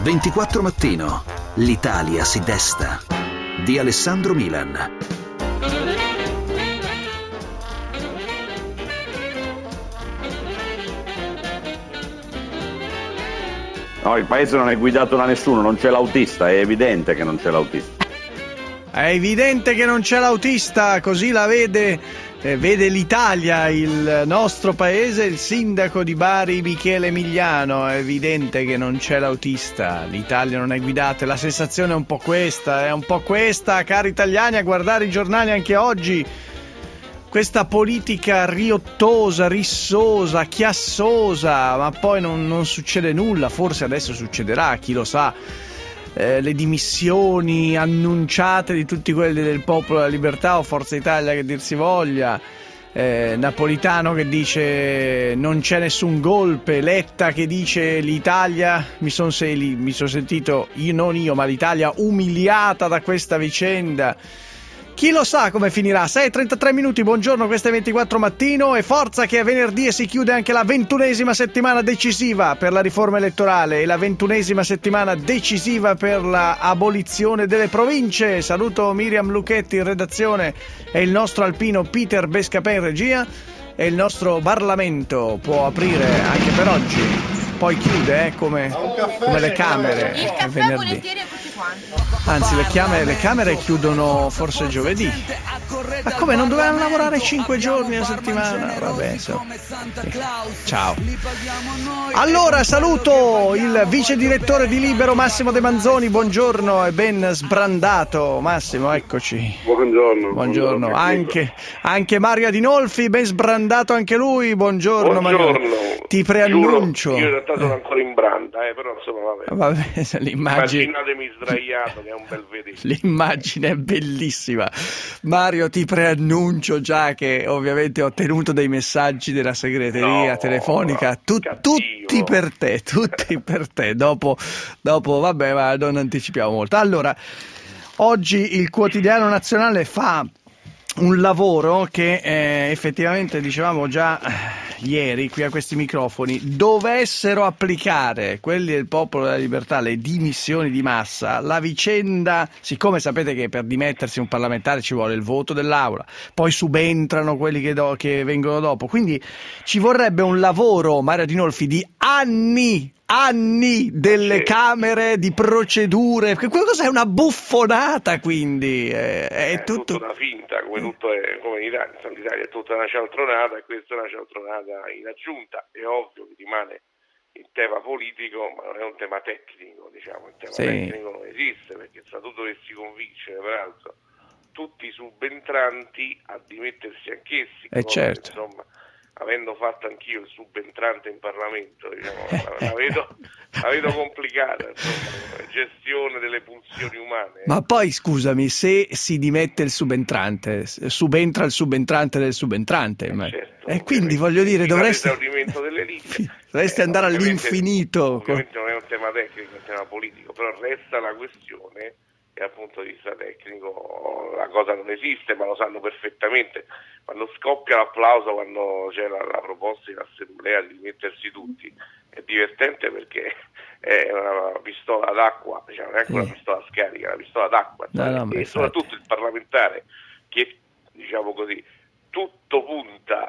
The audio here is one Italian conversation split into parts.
24 Mattino. L'Italia si desta. Di Alessandro Milan. No, il paese non è guidato da nessuno, non c'è l'autista, è evidente che non c'è l'autista. È evidente che non c'è l'autista, così la vede l'Italia, il nostro paese, il sindaco di Bari Michele Emiliano. È evidente che non c'è l'autista, l'Italia non è guidata, la sensazione è un po' questa, cari italiani, a guardare i giornali anche oggi. Questa politica riottosa, rissosa, chiassosa, ma poi non succede nulla, forse adesso succederà, chi lo sa. Le dimissioni annunciate di tutti quelli del Popolo della Libertà o Forza Italia che dir si voglia, Napolitano che dice non c'è nessun golpe, Letta che dice l'Italia, mi son sentito, ma l'Italia umiliata da questa vicenda. Chi lo sa come finirà? 6:33 minuti, buongiorno, questo è 24 Mattino e forza che è venerdì e si chiude anche la 21esima settimana decisiva per la riforma elettorale e la 21esima settimana decisiva per la abolizione delle province. Saluto Miriam Lucchetti in redazione e il nostro alpino Peter Bescapè in regia, e il nostro Parlamento può aprire anche per oggi. Poi chiude come le Camere il caffè venerdì. volentieri a tutti quanti. Anzi, le Camere chiudono forse giovedì. Ma come, non dovevano lavorare 5 giorni a settimana? Vabbè, sì. Ciao. Allora saluto il vice direttore di Libero Massimo De Manzoni. Buongiorno e ben sbrandato Massimo, eccoci. Buongiorno. Anche Mario Adinolfi, ben sbrandato anche lui. Buongiorno. Mario. Ti preannuncio. Giuro, io in realtà sono ancora in branda, però insomma vabbè. Immaginatemi sdraiato, che è un bel vedere. L'immagine è bellissima. Mario, ti preannuncio già che ovviamente ho tenuto dei messaggi della segreteria telefonica, tutti per te. Dopo vabbè, ma non anticipiamo molto. Allora, oggi il Quotidiano Nazionale fa un lavoro che effettivamente, dicevamo già ieri qui a questi microfoni, dovessero applicare quelli del Popolo della Libertà le dimissioni di massa, la vicenda, siccome sapete che per dimettersi un parlamentare ci vuole il voto dell'Aula, poi subentrano quelli che vengono dopo, quindi ci vorrebbe un lavoro, Mario Adinolfi, di anni delle Camere, di procedure. Qualcosa è una buffonata, quindi è tutto una finta, come tutto è, come in Italia. In Italia è tutta una cialtronata e questa è una cialtronata in aggiunta. È ovvio che rimane il tema politico, ma non è un tema tecnico, diciamo. Il tema tecnico non esiste, perché se tu dovessi convincere peraltro tutti i subentranti a dimettersi anch'essi, certo. Insomma, avendo fatto anch'io il subentrante in Parlamento, diciamo, la vedo complicata, insomma, gestione delle pulsioni umane. Ma poi scusami, se si dimette il subentrante, subentra il subentrante del subentrante, certo, e quindi voglio dire, dovresti andare all'infinito. Ovviamente non è un tema tecnico, è un tema politico, però resta la questione. E dal punto di vista tecnico la cosa non esiste, ma lo sanno perfettamente. Quando scoppia l'applauso, quando c'è la proposta in assemblea di dimettersi tutti, è divertente perché è una pistola d'acqua, diciamo, non è una pistola scarica, è una pistola d'acqua. E soprattutto il parlamentare che, diciamo così, tutto punta,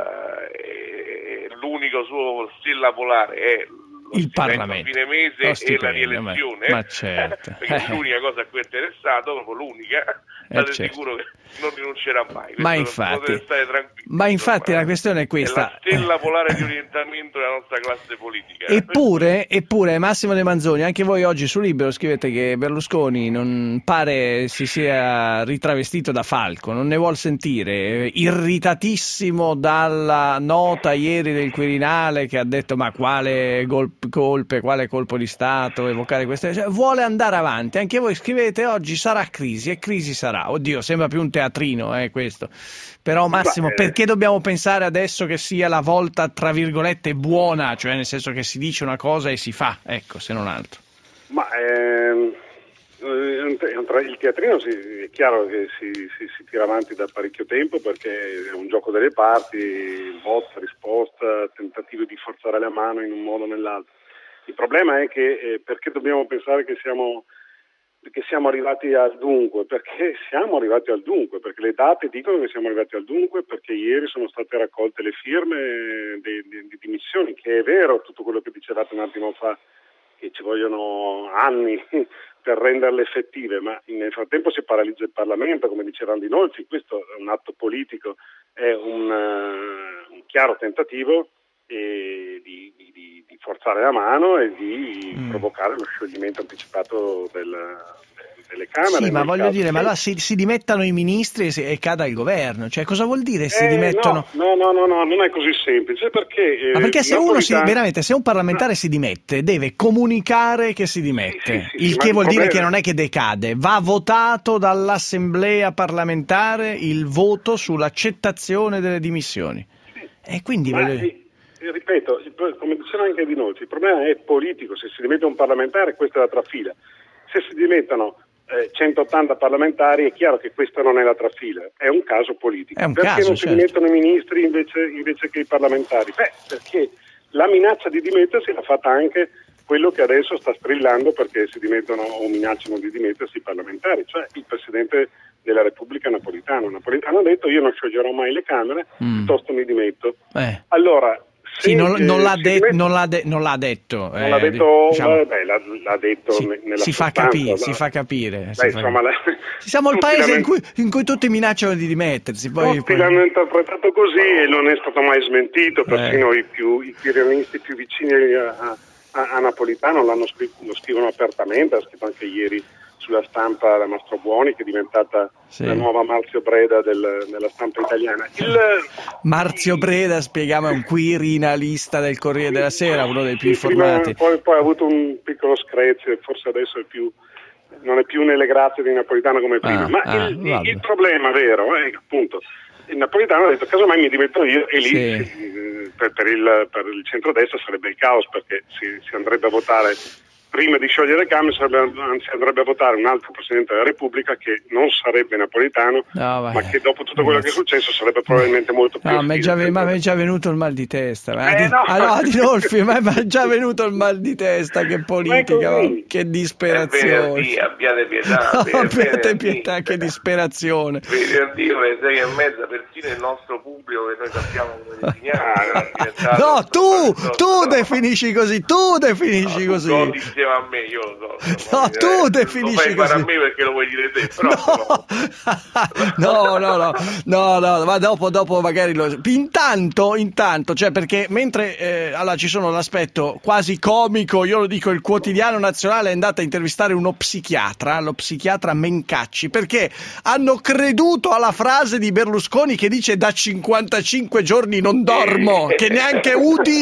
l'unico suo stella polare è il Parlamento, fine mese e la rielezione, ma certo. Perché è l'unica cosa a cui è interessato, proprio l'unica, state sicuro che non rinuncerà mai. Ma infatti la questione è questa: è la stella polare di orientamento della nostra classe politica. Eppure Massimo De Manzoni, anche voi oggi su Libero scrivete che Berlusconi non pare si sia ritravestito da falco, non ne vuol sentire, irritatissimo dalla nota ieri del Quirinale che ha detto ma quale colpe, quale colpo di Stato, evocare queste, cioè, vuole andare avanti. Anche voi scrivete oggi sarà crisi, e crisi sarà. Oddio, sembra più un teatrino questo, però Massimo, perché dobbiamo pensare adesso che sia la volta tra virgolette buona, cioè nel senso che si dice una cosa e si fa, ecco, se non altro? Ma il teatrino è chiaro che si tira avanti da parecchio tempo, perché è un gioco delle parti, botta, risposta, tentativo di forzare la mano in un modo o nell'altro. Il problema è che perché dobbiamo pensare che siamo arrivati al dunque? Perché siamo arrivati al dunque, perché le date dicono che siamo arrivati al dunque, perché ieri sono state raccolte le firme di dimissioni, che è vero tutto quello che dicevate un attimo fa, che ci vogliono anni per renderle effettive, ma nel frattempo si paralizza il Parlamento, come diceva Andinolfi. Questo è un atto politico, è un chiaro tentativo di forzare la mano e di provocare lo scioglimento anticipato delle Camere. Sì, ma voglio dire, ma allora si dimettano i ministri e cada il governo, cioè cosa vuol dire si dimettono? No, non è così semplice, perché... Ma perché se veramente, se un parlamentare si dimette, deve comunicare che si dimette, il che vuol dire che non è che decade, va votato dall'assemblea parlamentare il voto sull'accettazione delle dimissioni. E quindi ripeto, come diceva anche Di Nolfi, il problema è politico. Se si dimette un parlamentare, questa è la trafila. Se si dimettono 180 parlamentari, è chiaro che questa non è la trafila, è un caso politico. Perché non si dimettono i ministri invece che i parlamentari? Perché la minaccia di dimettersi l'ha fatta anche quello che adesso sta strillando perché si dimettono o minacciano di dimettersi i parlamentari, cioè il Presidente della Repubblica Napolitano. Napolitano ha detto: io non scioglierò mai le Camere, piuttosto mi dimetto. Allora, sì, non l'ha detto. Non l'ha detto, diciamo, l'ha detto nella si fa capire. Siamo il tutti paese in cui tutti minacciano di dimettersi. Tutti l'hanno interpretato così e non è stato mai smentito, persino i tironisti più vicini a Napolitano lo scrivono apertamente, ha scritto anche ieri sulla stampa la Mastrobuoni, che è diventata la nuova Marzio Breda della stampa italiana. Marzio Breda, spieghiamo, è un quirinalista del Corriere della Sera, uno dei più informati. Poi ha avuto un piccolo screzio, forse adesso non è più nelle grazie di Napolitano come prima. Il problema vero è che appunto il Napolitano ha detto: casomai mi dimetto io, e lì per il centrodestra sarebbe il caos, perché si andrebbe a votare. Prima di sciogliere le Camere si andrebbe a votare un altro Presidente della Repubblica che non sarebbe Napolitano, ma che dopo tutto quello che è successo sarebbe probabilmente molto più ma mi è già venuto il mal di testa. Dinolfi, ma è già venuto il mal di testa, che politica, che disperazione. Abbiate pietà. Abbiate pietà, che disperazione. Per Dio, alle 6:30 persino il nostro pubblico, che noi sappiamo come disegnare. No, tu definisci così, così. A me, io lo so. No, tu definisci così. Lo fai fare a me perché lo vuoi dire te, però no, ma dopo magari intanto, cioè, perché mentre allora ci sono l'aspetto quasi comico, io lo dico, il Quotidiano Nazionale è andato a intervistare lo psichiatra Mencacci, perché hanno creduto alla frase di Berlusconi che dice: da 55 giorni non dormo, che neanche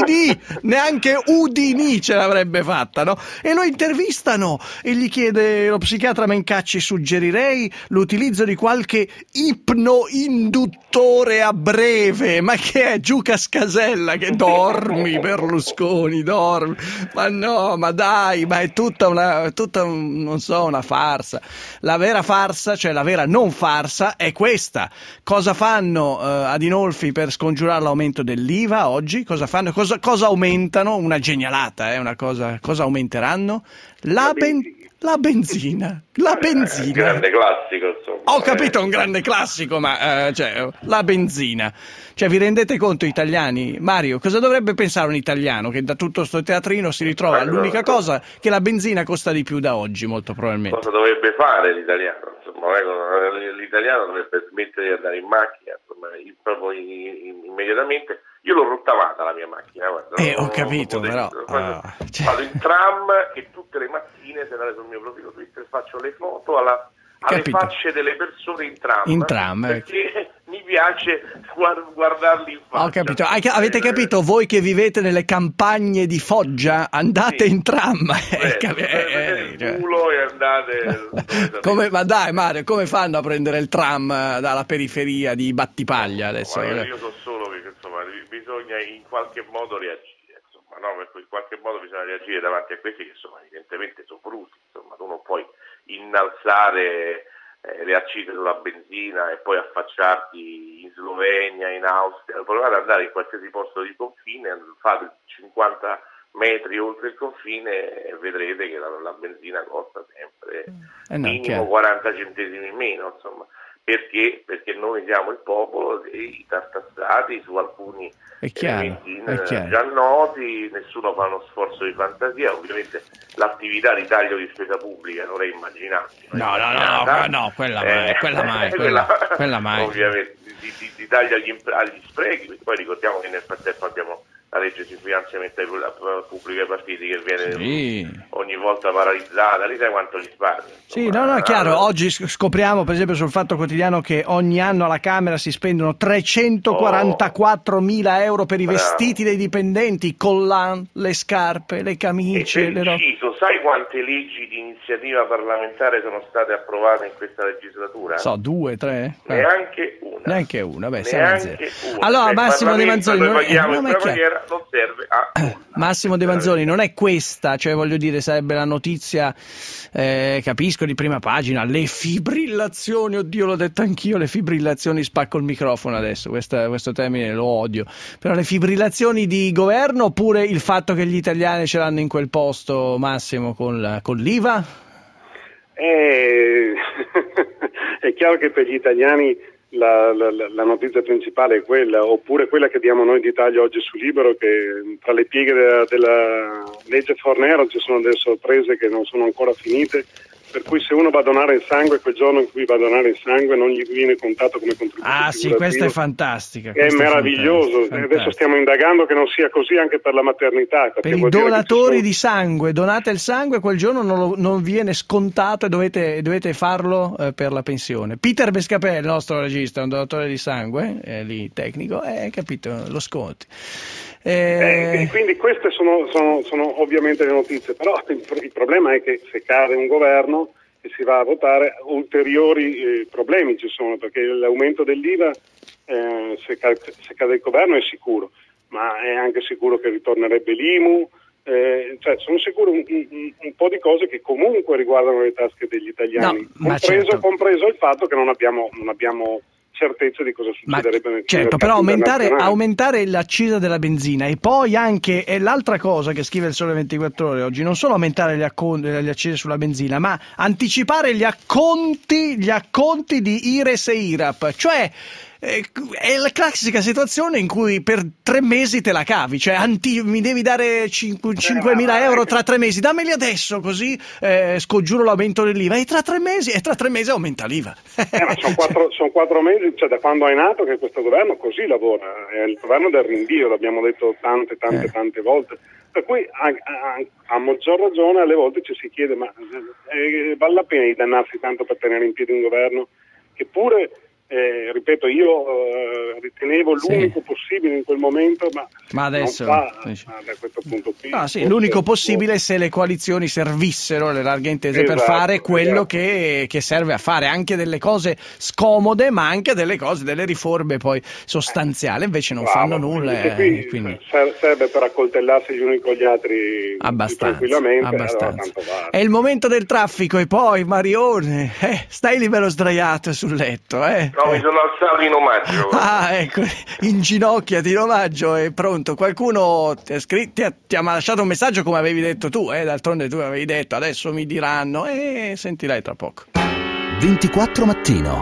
Udini ce l'avrebbe fatta, no? E lo intervistano e gli chiede lo psichiatra Mencacci: suggerirei l'utilizzo di qualche ipnoinduttore a breve. Ma che è, Giuca Scasella? Che dormi, Berlusconi, dormi? Ma no, ma dai, ma è tutta non so, una farsa. La vera farsa, cioè la vera non farsa, è questa. Cosa fanno Adinolfi per scongiurare l'aumento dell'IVA oggi? Cosa fanno? Cosa aumentano? Una genialata, cosa aumenteranno? La benzina. Grande classico, insomma. Ho capito, un grande classico, ma la benzina. Cioè, vi rendete conto, italiani? Mario, cosa dovrebbe pensare un italiano che da tutto sto teatrino si ritrova l'unica cosa che la benzina costa di più da oggi, molto probabilmente? Cosa dovrebbe fare l'italiano? Insomma, l'italiano dovrebbe smettere di andare in macchina, insomma, proprio immediatamente. Io l'ho rottamata la mia macchina, guarda. Ho capito, però. Vado in tram e tutte le mattine, se andate sul mio profilo Twitter, faccio le foto alle facce delle persone in tram. Perché mi piace guardarli in faccia. Ho capito. Avete capito, voi che vivete nelle campagne di Foggia, andate in tram. Il culo e andate. Ma dai, Mario, come fanno a prendere il tram dalla periferia di Battipaglia adesso? Io so solo che bisogna in qualche modo reagire, insomma, no? In qualche modo bisogna reagire davanti a questi che evidentemente sono bruti, insomma, tu non puoi innalzare le accise sulla benzina e poi affacciarti in Slovenia, in Austria. Provate ad andare in qualsiasi posto di confine, fate 50 metri oltre il confine e vedrete che la benzina costa sempre minimo chiaro. 40 centesimi in meno, insomma. Perché? Perché noi siamo il popolo dei tartassati su alcuni elementi già noti, nessuno fa uno sforzo di fantasia, ovviamente l'attività di taglio di spesa pubblica non è immaginabile. No, quella mai. Ovviamente di taglio agli sprechi, perché poi ricordiamo che nel frattempo abbiamo la legge sui finanziamenti pubblici ai partiti che viene ogni volta paralizzata, lì sai quanto risparmio. Sì, no, chiaro, oggi scopriamo per esempio sul Fatto Quotidiano che ogni anno alla Camera si spendono 344.000 euro per i vestiti dei dipendenti, i collant, le scarpe, le camicie, le robe. Sai quante leggi di iniziativa parlamentare sono state approvate in questa legislatura? 2, 3? Neanche una, beh, una. Allora Massimo De Manzoni non serve a Massimo De Manzoni, non è questa, cioè voglio dire, sarebbe la notizia, capisco, di prima pagina, le fibrillazioni, oddio l'ho detto anch'io, le fibrillazioni, spacco il microfono adesso, questo termine lo odio, però le fibrillazioni di governo oppure il fatto che gli italiani ce l'hanno in quel posto, Massimo, con l'IVA? È chiaro che per gli italiani la notizia principale è quella, oppure quella che diamo noi d'Italia oggi su Libero, che tra le pieghe della legge Fornero ci sono delle sorprese che non sono ancora finite, per cui se uno va a donare il sangue, quel giorno in cui va a donare il sangue non gli viene contato come contributo. Sì, questa è fantastica. È meraviglioso. Adesso stiamo indagando che non sia così anche per la maternità. Per i donatori di sangue, donate il sangue, quel giorno non viene scontato e dovete farlo per la pensione. Peter Bescapè, il nostro regista, è un donatore di sangue, lì tecnico, capito, lo sconti. Quindi queste sono ovviamente le notizie, però il problema è che se cade un governo e si va a votare, ulteriori problemi ci sono, perché l'aumento dell'IVA, se cade il governo è sicuro, ma è anche sicuro che ritornerebbe l'IMU, cioè sono sicuro un po' di cose che comunque riguardano le tasche degli italiani, compreso il fatto che non abbiamo certezza di cosa succederebbe nel certo, però aumentare l'accisa della benzina e poi anche l'altra cosa che scrive il Sole 24 Ore oggi, non solo aumentare le accise sulla benzina, ma anticipare gli acconti di IRES e IRAP, cioè è la classica situazione in cui per 3 mesi te la cavi, cioè mi devi dare 5.000 euro tra 3 mesi, dammeli adesso così scongiuro l'aumento dell'IVA e tra 3 mesi aumenta l'IVA. Ma sono 4 mesi, cioè da quando è nato che questo governo così lavora, è il governo del rinvio, l'abbiamo detto tante volte, per cui a maggior ragione alle volte ci si chiede ma vale la pena di dannarsi tanto per tenere in piedi un governo che pure ripeto, io ritenevo l'unico possibile in quel momento, ma adesso non fa, da questo punto qui. L'unico possibile se le coalizioni servissero le larghe intese per fare quello che serve a fare, anche delle cose scomode, ma anche delle riforme poi sostanziali, invece non fanno nulla. Quindi serve per accoltellarsi gli uni con gli altri tranquillamente. Allora, tanto vale. È il momento del traffico e poi Marione, stai lì bello sdraiato sul letto, No, mi sono alzato in omaggio. Ecco, inginocchiati in omaggio, è pronto. Qualcuno ti ha lasciato un messaggio come avevi detto tu, d'altronde tu avevi detto adesso mi diranno e sentirai tra poco. 24 Mattino.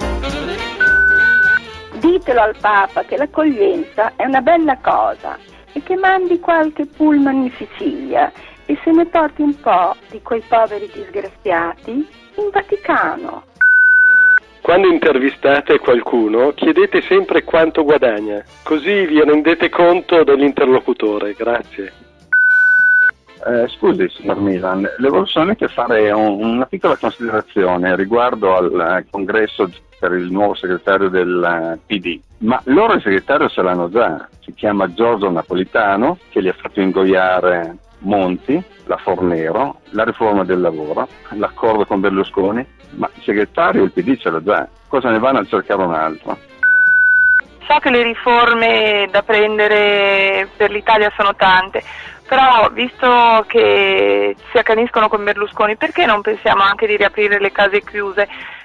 Ditelo al Papa che l'accoglienza è una bella cosa e che mandi qualche pullman in Sicilia e se ne porti un po' di quei poveri disgraziati in Vaticano. Quando intervistate qualcuno, chiedete sempre quanto guadagna, così vi rendete conto dell'interlocutore. Grazie. Scusi, signor Milan, le volevo solamente fare una piccola considerazione riguardo al congresso per il nuovo segretario del PD. Ma loro il segretario ce l'hanno già, si chiama Giorgio Napolitano, che li ha fatto ingoiare Monti, la Fornero, la riforma del lavoro, l'accordo con Berlusconi, ma il segretario il PD ce l'ha già, cosa ne vanno a cercare un altro? So che le riforme da prendere per l'Italia sono tante, però visto che si accaniscono con Berlusconi, perché non pensiamo anche di riaprire le case chiuse?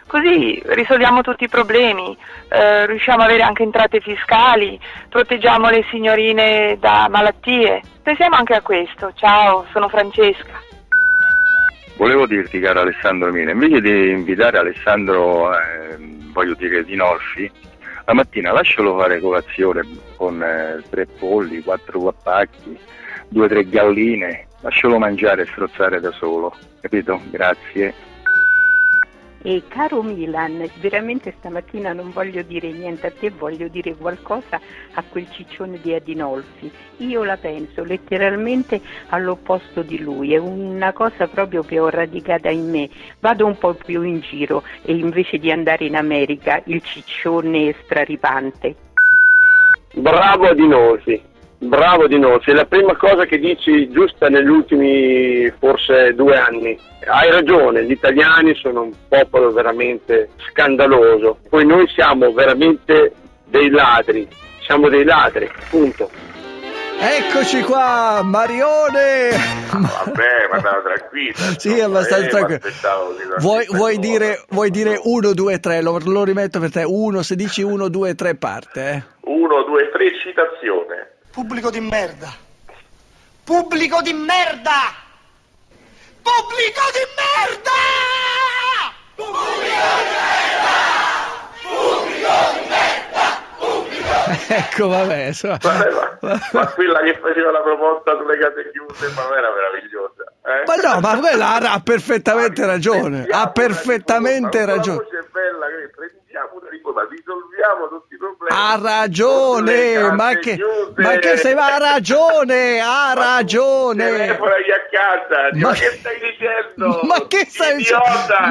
Così risolviamo tutti i problemi, riusciamo ad avere anche entrate fiscali, proteggiamo le signorine da malattie. Pensiamo anche a questo. Ciao, sono Francesca. Volevo dirti, caro Alessandro Mina, invece di invitare Alessandro, Dinolfi, la mattina lascialo fare colazione con 3 polli, 4 guappacchi, 2 o 3 galline, lascialo mangiare e strozzare da solo, capito? Grazie. E caro Milan, veramente stamattina non voglio dire niente a te, voglio dire qualcosa a quel ciccione di Adinolfi. Io la penso letteralmente all'opposto di lui, è una cosa proprio che ho radicata in me. Vado un po' più in giro e invece di andare in America, il ciccione straripante. Bravo Adinolfi, bravo Adinolfi, è la prima cosa che dici giusta negli ultimi forse 2 anni. Hai ragione, gli italiani sono un popolo veramente scandaloso, poi noi siamo veramente dei ladri, punto. Eccoci qua, Marione! Vabbè, ma andava tranquillo. Sì, abbastanza tranquillo. Vuoi dire 1, 2, 3, lo rimetto per te. 1, se dici 1, 2, 3 parte. 1, 2, 3, citazione. Pubblico di merda! Pubblico di merda! Pubblico di merda! Pubblico di merda! Pubblico di merda! Pubblico di merda! Ecco, vabbè. Ma quella che faceva la proposta sulle case chiuse, ma non era meravigliosa? Ma no, ma quella ha perfettamente ragione. Ha perfettamente ragione. La voce è bella, che prendiamo una riforma, risolviamo tutti i problemi. Ha ragione, ma che sei, ha ragione. Telefonagli a casa, ma che stai dicendo? Ma che stai dicendo?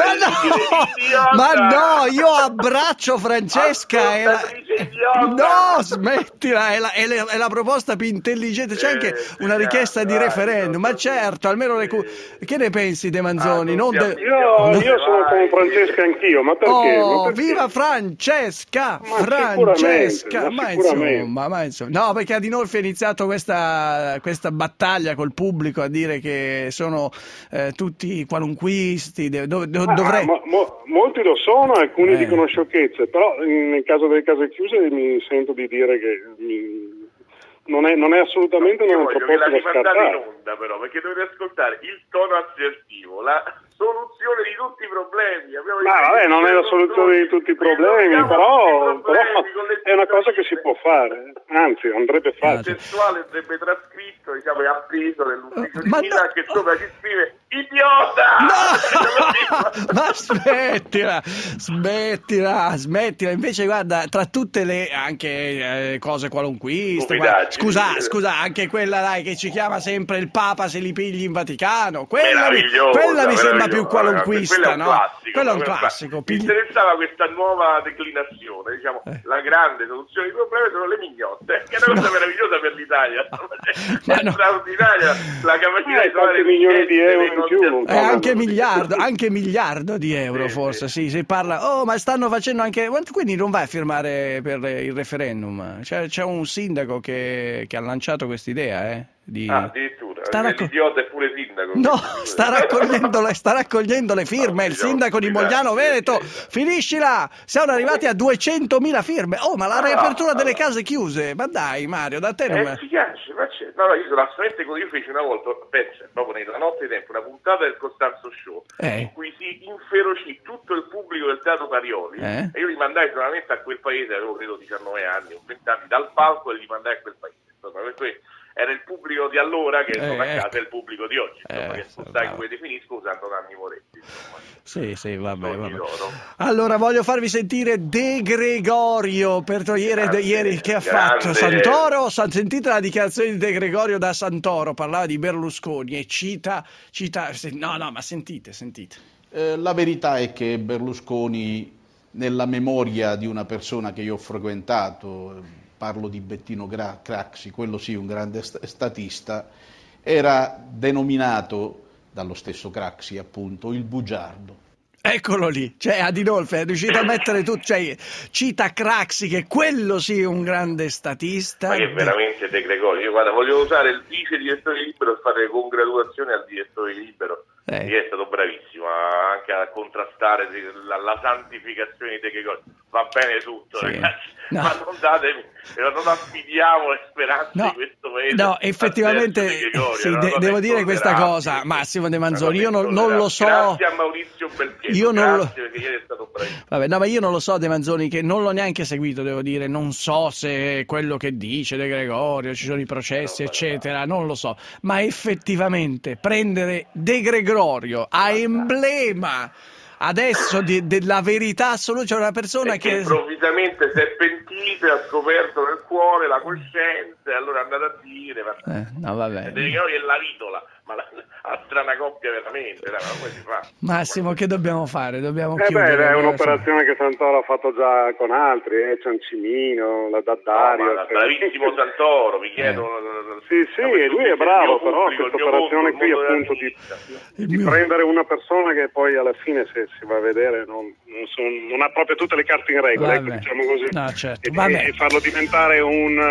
Ma no, io abbraccio Francesca. No, smettila, è la proposta più intelligente. C'è anche una richiesta di referendum, ma certo, almeno che ne pensi De Manzoni? Io sono con Francesca anch'io, ma perché? Oh, viva Francesca! Ma insomma, no, perché Adinolfi ha iniziato questa battaglia col pubblico a dire che sono tutti qualunquisti. Dovrei... Molti lo sono, alcuni dicono sciocchezze, però nel caso delle case chiuse mi sento di dire che non è assolutamente una proposta da scartare. In onda, però, perché dovete ascoltare il tono assertivo, la soluzione di tutti i problemi. Non è la soluzione di tutti i problemi, però è una cosa che si può fare, anzi andrebbe fatta. Il testuale andrebbe trascritto, e appeso nell'ufficio di Milan, che sopra ci scrive idiota! No! Ma smettila, invece guarda, tra tutte le anche cose qualunquiste, scusa, anche quella dai che ci chiama sempre il Papa se li pigli in Vaticano, quella mi sembra più qualunquista, no? Quello è un classico. Mi interessava questa nuova declinazione, la grande soluzione dei problemi sono le mignotte, che è una cosa meravigliosa per l'Italia. È straordinaria la capacità di trovare milioni di euro in più. Anche miliardo di euro, forse, sì, si parla. Ma stanno facendo anche, quindi non vai a firmare per il referendum? C'è un sindaco che ha lanciato quest'idea, addirittura, l'idiota è pure sindaco. No, sta raccogliendo le firme, il sindaco di Mogliano Veneto, finiscila, siamo arrivati a 200.000 firme. Ma la riapertura delle case chiuse, ma dai Mario, da te non mi piace, io sono assolutamente così. Io feci una volta, proprio nella notte di tempo, una puntata del Costanzo Show, in cui si inferocì tutto il pubblico del Teatro Parioli, e io li mandai solamente a quel paese, avevo credo 19 anni o 20 anni, dal palco, e li mandai a quel paese. Insomma, era il pubblico di allora che a casa è il pubblico di oggi, che spostai come definisco usando Nanni Moretti. Sì, vabbè. Allora voglio farvi sentire De Gregorio per ieri che ha fatto Santoro. Sentite la dichiarazione di De Gregorio da Santoro, parlava di Berlusconi e cita ma sentite. La verità è che Berlusconi, nella memoria di una persona che io ho frequentato, parlo di Bettino Craxi, quello sì, un grande statista, era denominato dallo stesso Craxi, appunto, il bugiardo. Eccolo lì, Adinolfi è riuscito a mettere tutto, cita Craxi, che quello sì è un grande statista. Ma che veramente De Gregorio, io voglio usare il vice direttore di Libero per fare le congratulazioni al direttore di Libero, Che è stato bravissimo anche a contrastare la santificazione di De Gregorio. Va bene tutto, ragazzi, ma non affidiamo le speranze di questo paese. No, effettivamente devo dire questa cosa, Massimo De Manzoni, io non lo so. Grazie a Maurizio Belpietro, perché ieri è stato bravissimo. Vabbè, no, ma io non lo so De Manzoni, che non l'ho neanche seguito, devo dire, non so se quello che dice De Gregorio, ci sono i processi, eccetera, non lo so, ma effettivamente prendere De Gregorio a emblema adesso della verità assoluta, c'è una persona che improvvisamente si è pentito e ha scoperto nel cuore la coscienza e allora è andato a dire no, vabbè. De Gregorio è la vitola, ma la strana coppia veramente, come si fa? Massimo, che dobbiamo fare? Dobbiamo chiudere. È un'operazione che Santoro ha fatto già con altri, Ciancimino, la Daddario. Bravissimo Santoro, vi chiedo. Sì, lui è bravo, però questa operazione qui appunto di prendere una persona che poi alla fine se si va a vedere non ha proprio tutte le carte in regola, ecco, diciamo così. No, certo. E farlo diventare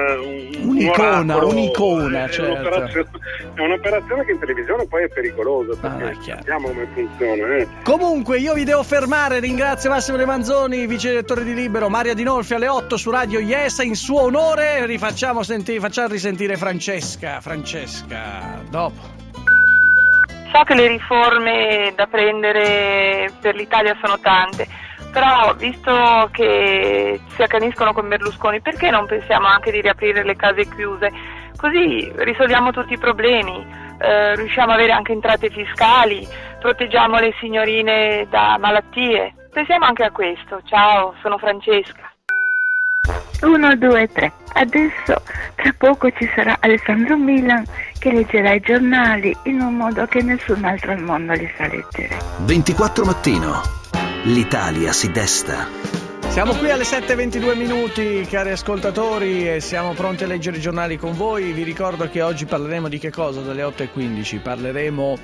un'icona, certo. È un'operazione che in televisione poi è pericolosa, perché sappiamo come funziona. Comunque io vi devo fermare, ringrazio Massimo De Manzoni, vice direttore di Libero, Maria Dinolfi alle 8 su Radio Yes, in suo onore facciamo risentire Francesca, dopo. So che le riforme da prendere per l'Italia sono tante, però visto che si accaniscono con Berlusconi, perché non pensiamo anche di riaprire le case chiuse? Così risolviamo tutti i problemi, riusciamo ad avere anche entrate fiscali, proteggiamo le signorine da malattie. Pensiamo anche a questo. Ciao, sono Francesca. 1, 2, 3. Adesso tra poco ci sarà Alessandro Milan che leggerà i giornali in un modo che nessun altro al mondo li sa leggere. 24 mattino. L'Italia si desta. Siamo qui alle 7:22 minuti, cari ascoltatori, e siamo pronti a leggere i giornali con voi. Vi ricordo che oggi parleremo di che cosa? Dalle 8:15 parleremo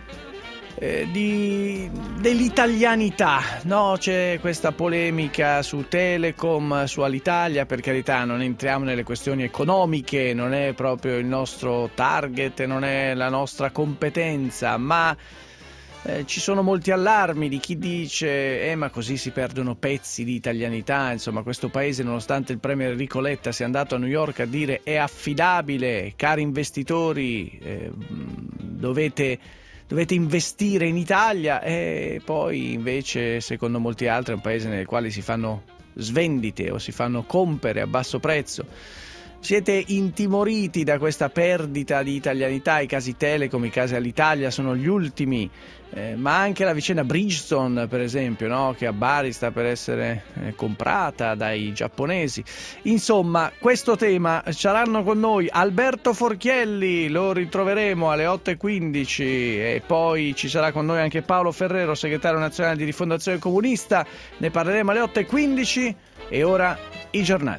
dell'italianità, no? C'è questa polemica su Telecom, su Alitalia, per carità, non entriamo nelle questioni economiche, non è proprio il nostro target, non è la nostra competenza, ma ci sono molti allarmi di chi dice ma così si perdono pezzi di italianità. Insomma, questo paese, nonostante il premier Enrico Letta sia andato a New York a dire è affidabile, cari investitori, dovete investire in Italia, e poi invece secondo molti altri è un paese nel quale si fanno svendite o si fanno compere a basso prezzo. Siete intimoriti da questa perdita di italianità. I casi Telecom, i casi Alitalia sono gli ultimi, ma anche la vicenda Bridgestone, per esempio, no? Che a Bari sta per essere comprata dai giapponesi. Insomma, questo tema. Saranno con noi Alberto Forchielli, lo ritroveremo alle 8:15, e poi ci sarà con noi anche Paolo Ferrero, segretario nazionale di Rifondazione Comunista. Ne parleremo alle 8:15, e ora i giornali.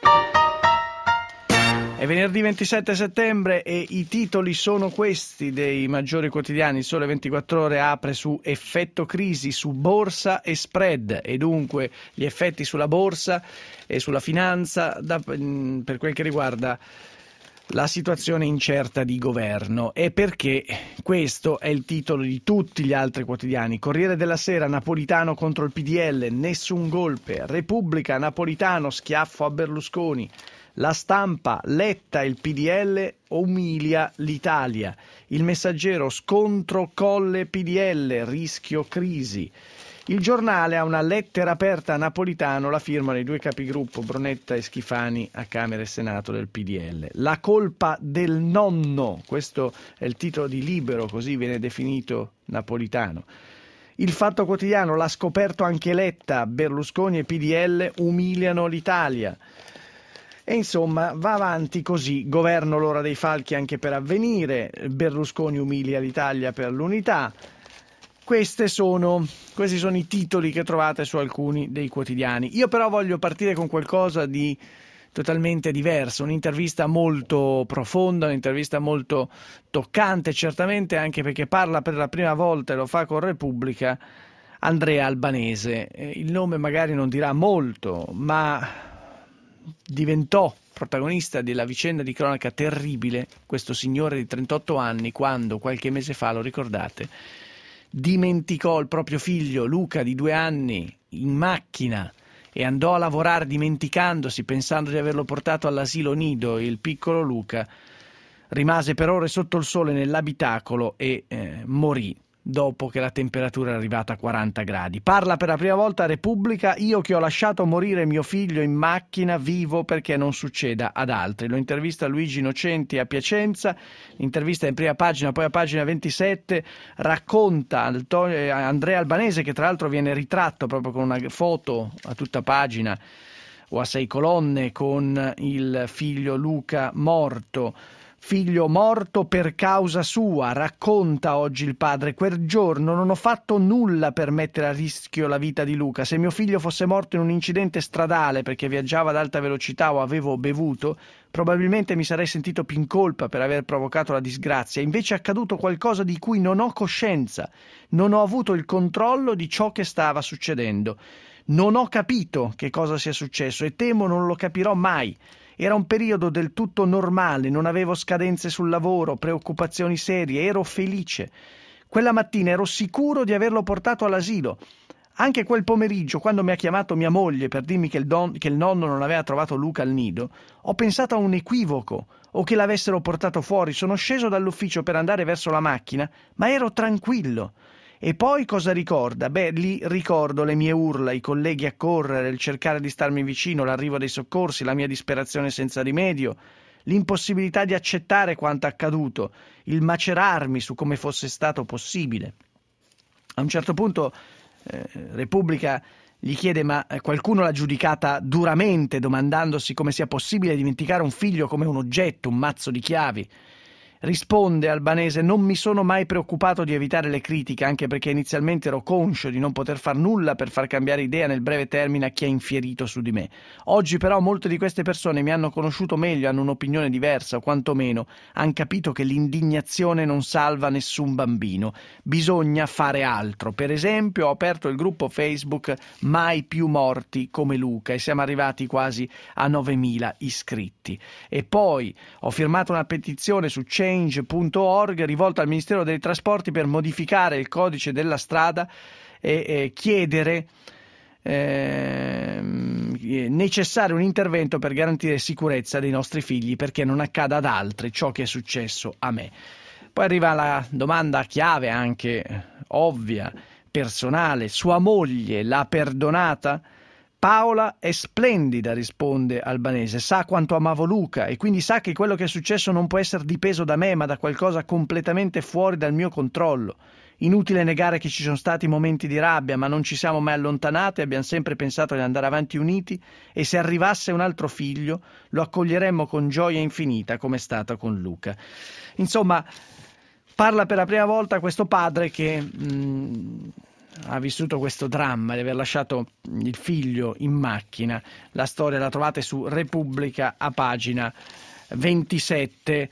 È venerdì 27 settembre e i titoli sono questi dei maggiori quotidiani. Il Sole 24 Ore apre su effetto crisi su borsa e spread, e dunque gli effetti sulla borsa e sulla finanza per quel che riguarda la situazione incerta di governo, e perché questo è il titolo di tutti gli altri quotidiani. Corriere della Sera, Napolitano contro il PDL, nessun golpe. Repubblica, Napolitano, schiaffo a Berlusconi. La Stampa, Letta, il PDL umilia l'Italia. Il Messaggero, scontro Colle PDL, rischio crisi. Il Giornale ha una lettera aperta a Napolitano, la firmano i due capigruppo Brunetta e Schifani a Camera e Senato del PDL. La colpa del nonno, questo è il titolo di Libero, così viene definito Napolitano. Il Fatto Quotidiano, l'ha scoperto anche Letta, Berlusconi e PDL umiliano l'Italia. E insomma va avanti così, governo l'ora dei falchi anche per Avvenire, Berlusconi umilia l'Italia per l'unità. Questi sono i titoli che trovate su alcuni dei quotidiani. Io però voglio partire con qualcosa di totalmente diverso, un'intervista molto profonda, un'intervista molto toccante, certamente anche perché parla per la prima volta, e lo fa con Repubblica, Andrea Albanese. Il nome magari non dirà molto, ma diventò protagonista della vicenda di cronaca terribile questo signore di 38 anni, quando qualche mese fa, lo ricordate, dimenticò il proprio figlio Luca di 2 anni in macchina e andò a lavorare dimenticandosi, pensando di averlo portato all'asilo nido. Il piccolo Luca rimase per ore sotto il sole nell'abitacolo e morì dopo che la temperatura è arrivata a 40 gradi. Parla per la prima volta Repubblica: io che ho lasciato morire mio figlio in macchina vivo perché non succeda ad altri. Lo intervista Luigi Innocenti a Piacenza, l'intervista è in prima pagina, poi a pagina 27 racconta Andrea Albanese, che tra l'altro viene ritratto proprio con una foto a tutta pagina o a 6 colonne con il figlio Luca morto. Figlio morto per causa sua, racconta oggi il padre. Quel giorno non ho fatto nulla per mettere a rischio la vita di Luca. Se mio figlio fosse morto in un incidente stradale perché viaggiava ad alta velocità o avevo bevuto, probabilmente mi sarei sentito più in colpa per aver provocato la disgrazia. Invece è accaduto qualcosa di cui non ho coscienza. Non ho avuto il controllo di ciò che stava succedendo. Non ho capito che cosa sia successo e temo non lo capirò mai. Era un periodo del tutto normale, non avevo scadenze sul lavoro, preoccupazioni serie, ero felice. Quella mattina ero sicuro di averlo portato all'asilo. Anche quel pomeriggio, quando mi ha chiamato mia moglie per dirmi che il nonno non aveva trovato Luca al nido, ho pensato a un equivoco o che l'avessero portato fuori. Sono sceso dall'ufficio per andare verso la macchina, ma ero tranquillo. E poi cosa ricorda? Beh, lì ricordo le mie urla, i colleghi a correre, il cercare di starmi vicino, l'arrivo dei soccorsi, la mia disperazione senza rimedio, l'impossibilità di accettare quanto accaduto, il macerarmi su come fosse stato possibile. A un certo punto Repubblica gli chiede: ma qualcuno l'ha giudicata duramente, domandandosi come sia possibile dimenticare un figlio come un oggetto, un mazzo di chiavi. Risponde Albanese: non mi sono mai preoccupato di evitare le critiche, anche perché inizialmente ero conscio di non poter far nulla per far cambiare idea nel breve termine a chi ha infierito su di me. Oggi però molte di queste persone mi hanno conosciuto meglio, hanno un'opinione diversa o quantomeno hanno capito che l'indignazione non salva nessun bambino. Bisogna fare altro. Per esempio ho aperto il gruppo Facebook Mai più morti come Luca e siamo arrivati quasi a 9.000 iscritti. E poi ho firmato una petizione su change.org rivolta al Ministero dei Trasporti per modificare il codice della strada e chiedere necessario un intervento per garantire sicurezza dei nostri figli, perché non accada ad altri ciò che è successo a me. Poi arriva la domanda chiave, anche ovvia, personale: sua moglie l'ha perdonata? Paola è splendida, risponde Albanese, sa quanto amavo Luca e quindi sa che quello che è successo non può essere dipeso da me, ma da qualcosa completamente fuori dal mio controllo. Inutile negare che ci sono stati momenti di rabbia, ma non ci siamo mai allontanati, abbiamo sempre pensato di andare avanti uniti e se arrivasse un altro figlio lo accoglieremmo con gioia infinita, come è stata con Luca. Insomma, parla per la prima volta questo padre che ha vissuto questo dramma di aver lasciato il figlio in macchina. La storia la trovate su Repubblica a pagina 27.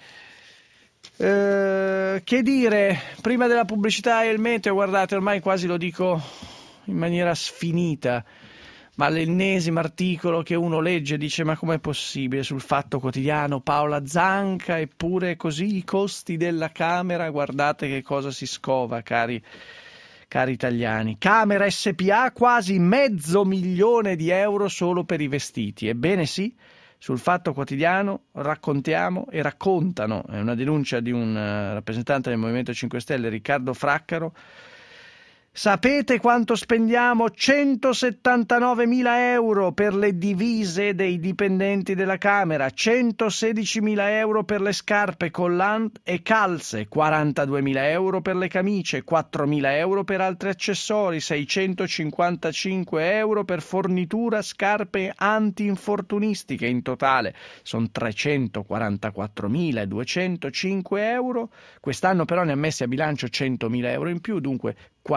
Che dire, prima della pubblicità e il meteo, guardate, ormai quasi lo dico in maniera sfinita, ma l'ennesimo articolo che uno legge dice: ma com'è possibile? Sul Fatto Quotidiano, Paola Zanca, eppure così i costi della Camera, guardate che cosa si scova, cari italiani. Camera SPA, quasi €500.000 euro solo per i vestiti. Ebbene sì, sul Fatto Quotidiano raccontiamo e raccontano, è una denuncia di un rappresentante del Movimento 5 Stelle, Riccardo Fraccaro. Sapete quanto spendiamo? 179.000 euro per le divise dei dipendenti della Camera, 116.000 euro per le scarpe, collant e calze, 42.000 euro per le camicie, 4.000 euro per altri accessori, 655 euro per fornitura, scarpe anti-infortunistiche. In totale sono 344.205 euro. Quest'anno però ne ha messi a bilancio 100.000 euro in più, dunque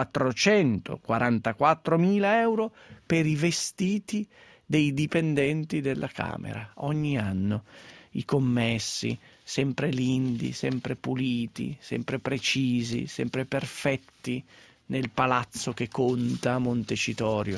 444.000 euro per i vestiti dei dipendenti della Camera ogni anno. I commessi, sempre lindi, sempre puliti, sempre precisi, sempre perfetti nel palazzo che conta Montecitorio.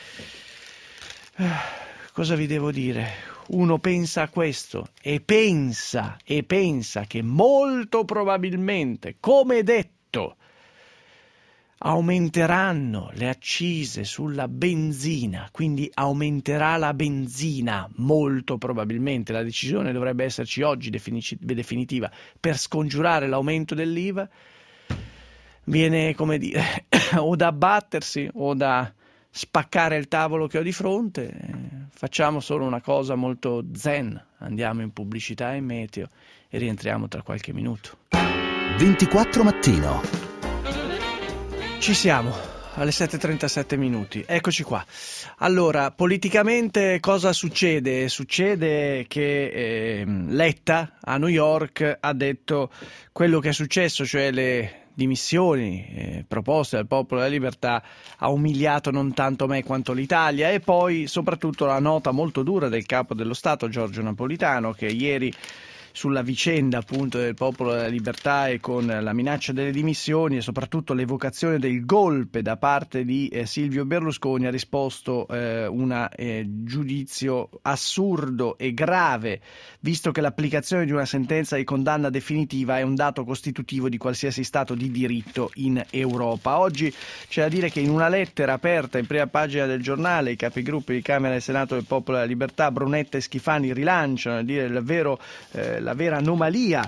Cosa vi devo dire? Uno pensa a questo e pensa che molto probabilmente, come detto, aumenteranno le accise sulla benzina, quindi aumenterà la benzina, molto probabilmente. La decisione dovrebbe esserci oggi definitiva per scongiurare l'aumento dell'IVA. Viene, come dire, o da abbattersi o da spaccare il tavolo che ho di fronte. Facciamo solo una cosa molto zen, andiamo in pubblicità e meteo e rientriamo tra qualche minuto. 24 mattino. Ci siamo, alle 7:37 minuti, eccoci qua. Allora, politicamente cosa succede? Succede che Letta a New York ha detto quello che è successo, cioè le dimissioni proposte dal Popolo della Libertà ha umiliato non tanto me quanto l'Italia, e poi soprattutto la nota molto dura del capo dello Stato Giorgio Napolitano, che ieri sulla vicenda appunto del Popolo della Libertà e con la minaccia delle dimissioni e soprattutto l'evocazione del golpe da parte di Silvio Berlusconi ha risposto un giudizio assurdo e grave, visto che l'applicazione di una sentenza di condanna definitiva è un dato costitutivo di qualsiasi Stato di diritto in Europa. Oggi c'è da dire che in una lettera aperta in prima pagina del giornale i capigruppi di Camera e Senato del Popolo della Libertà, Brunetta e Schifani, rilanciano a dire la vera anomalia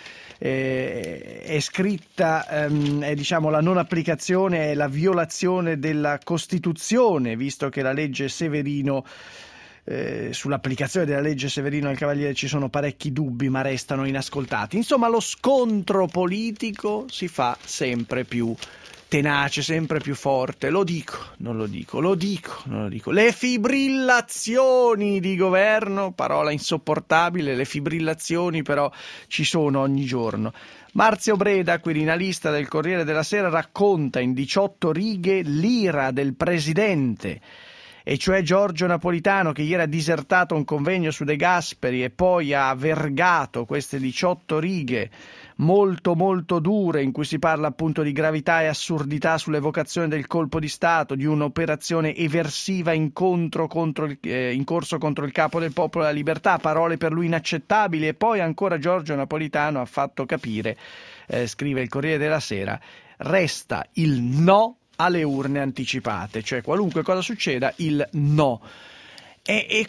è scritta, è diciamo la non applicazione, è la violazione della Costituzione, visto che la legge Severino, sull'applicazione della legge Severino al Cavaliere ci sono parecchi dubbi, ma restano inascoltati. Insomma, lo scontro politico si fa sempre più tenace, sempre più forte. Lo dico, non lo dico, lo dico, non lo dico. Le fibrillazioni di governo, parola insopportabile, le fibrillazioni però ci sono ogni giorno. Marzio Breda, quirinalista del Corriere della Sera, racconta in 18 righe l'ira del presidente, e cioè Giorgio Napolitano, che ieri ha disertato un convegno su De Gasperi e poi ha vergato queste 18 righe molto molto dure in cui si parla appunto di gravità e assurdità sull'evocazione del colpo di Stato, di un'operazione eversiva in corso contro il capo del Popolo della Libertà, parole per lui inaccettabili. E poi ancora Giorgio Napolitano ha fatto capire, scrive il Corriere della Sera, resta il no alle urne anticipate, cioè qualunque cosa succeda il no. E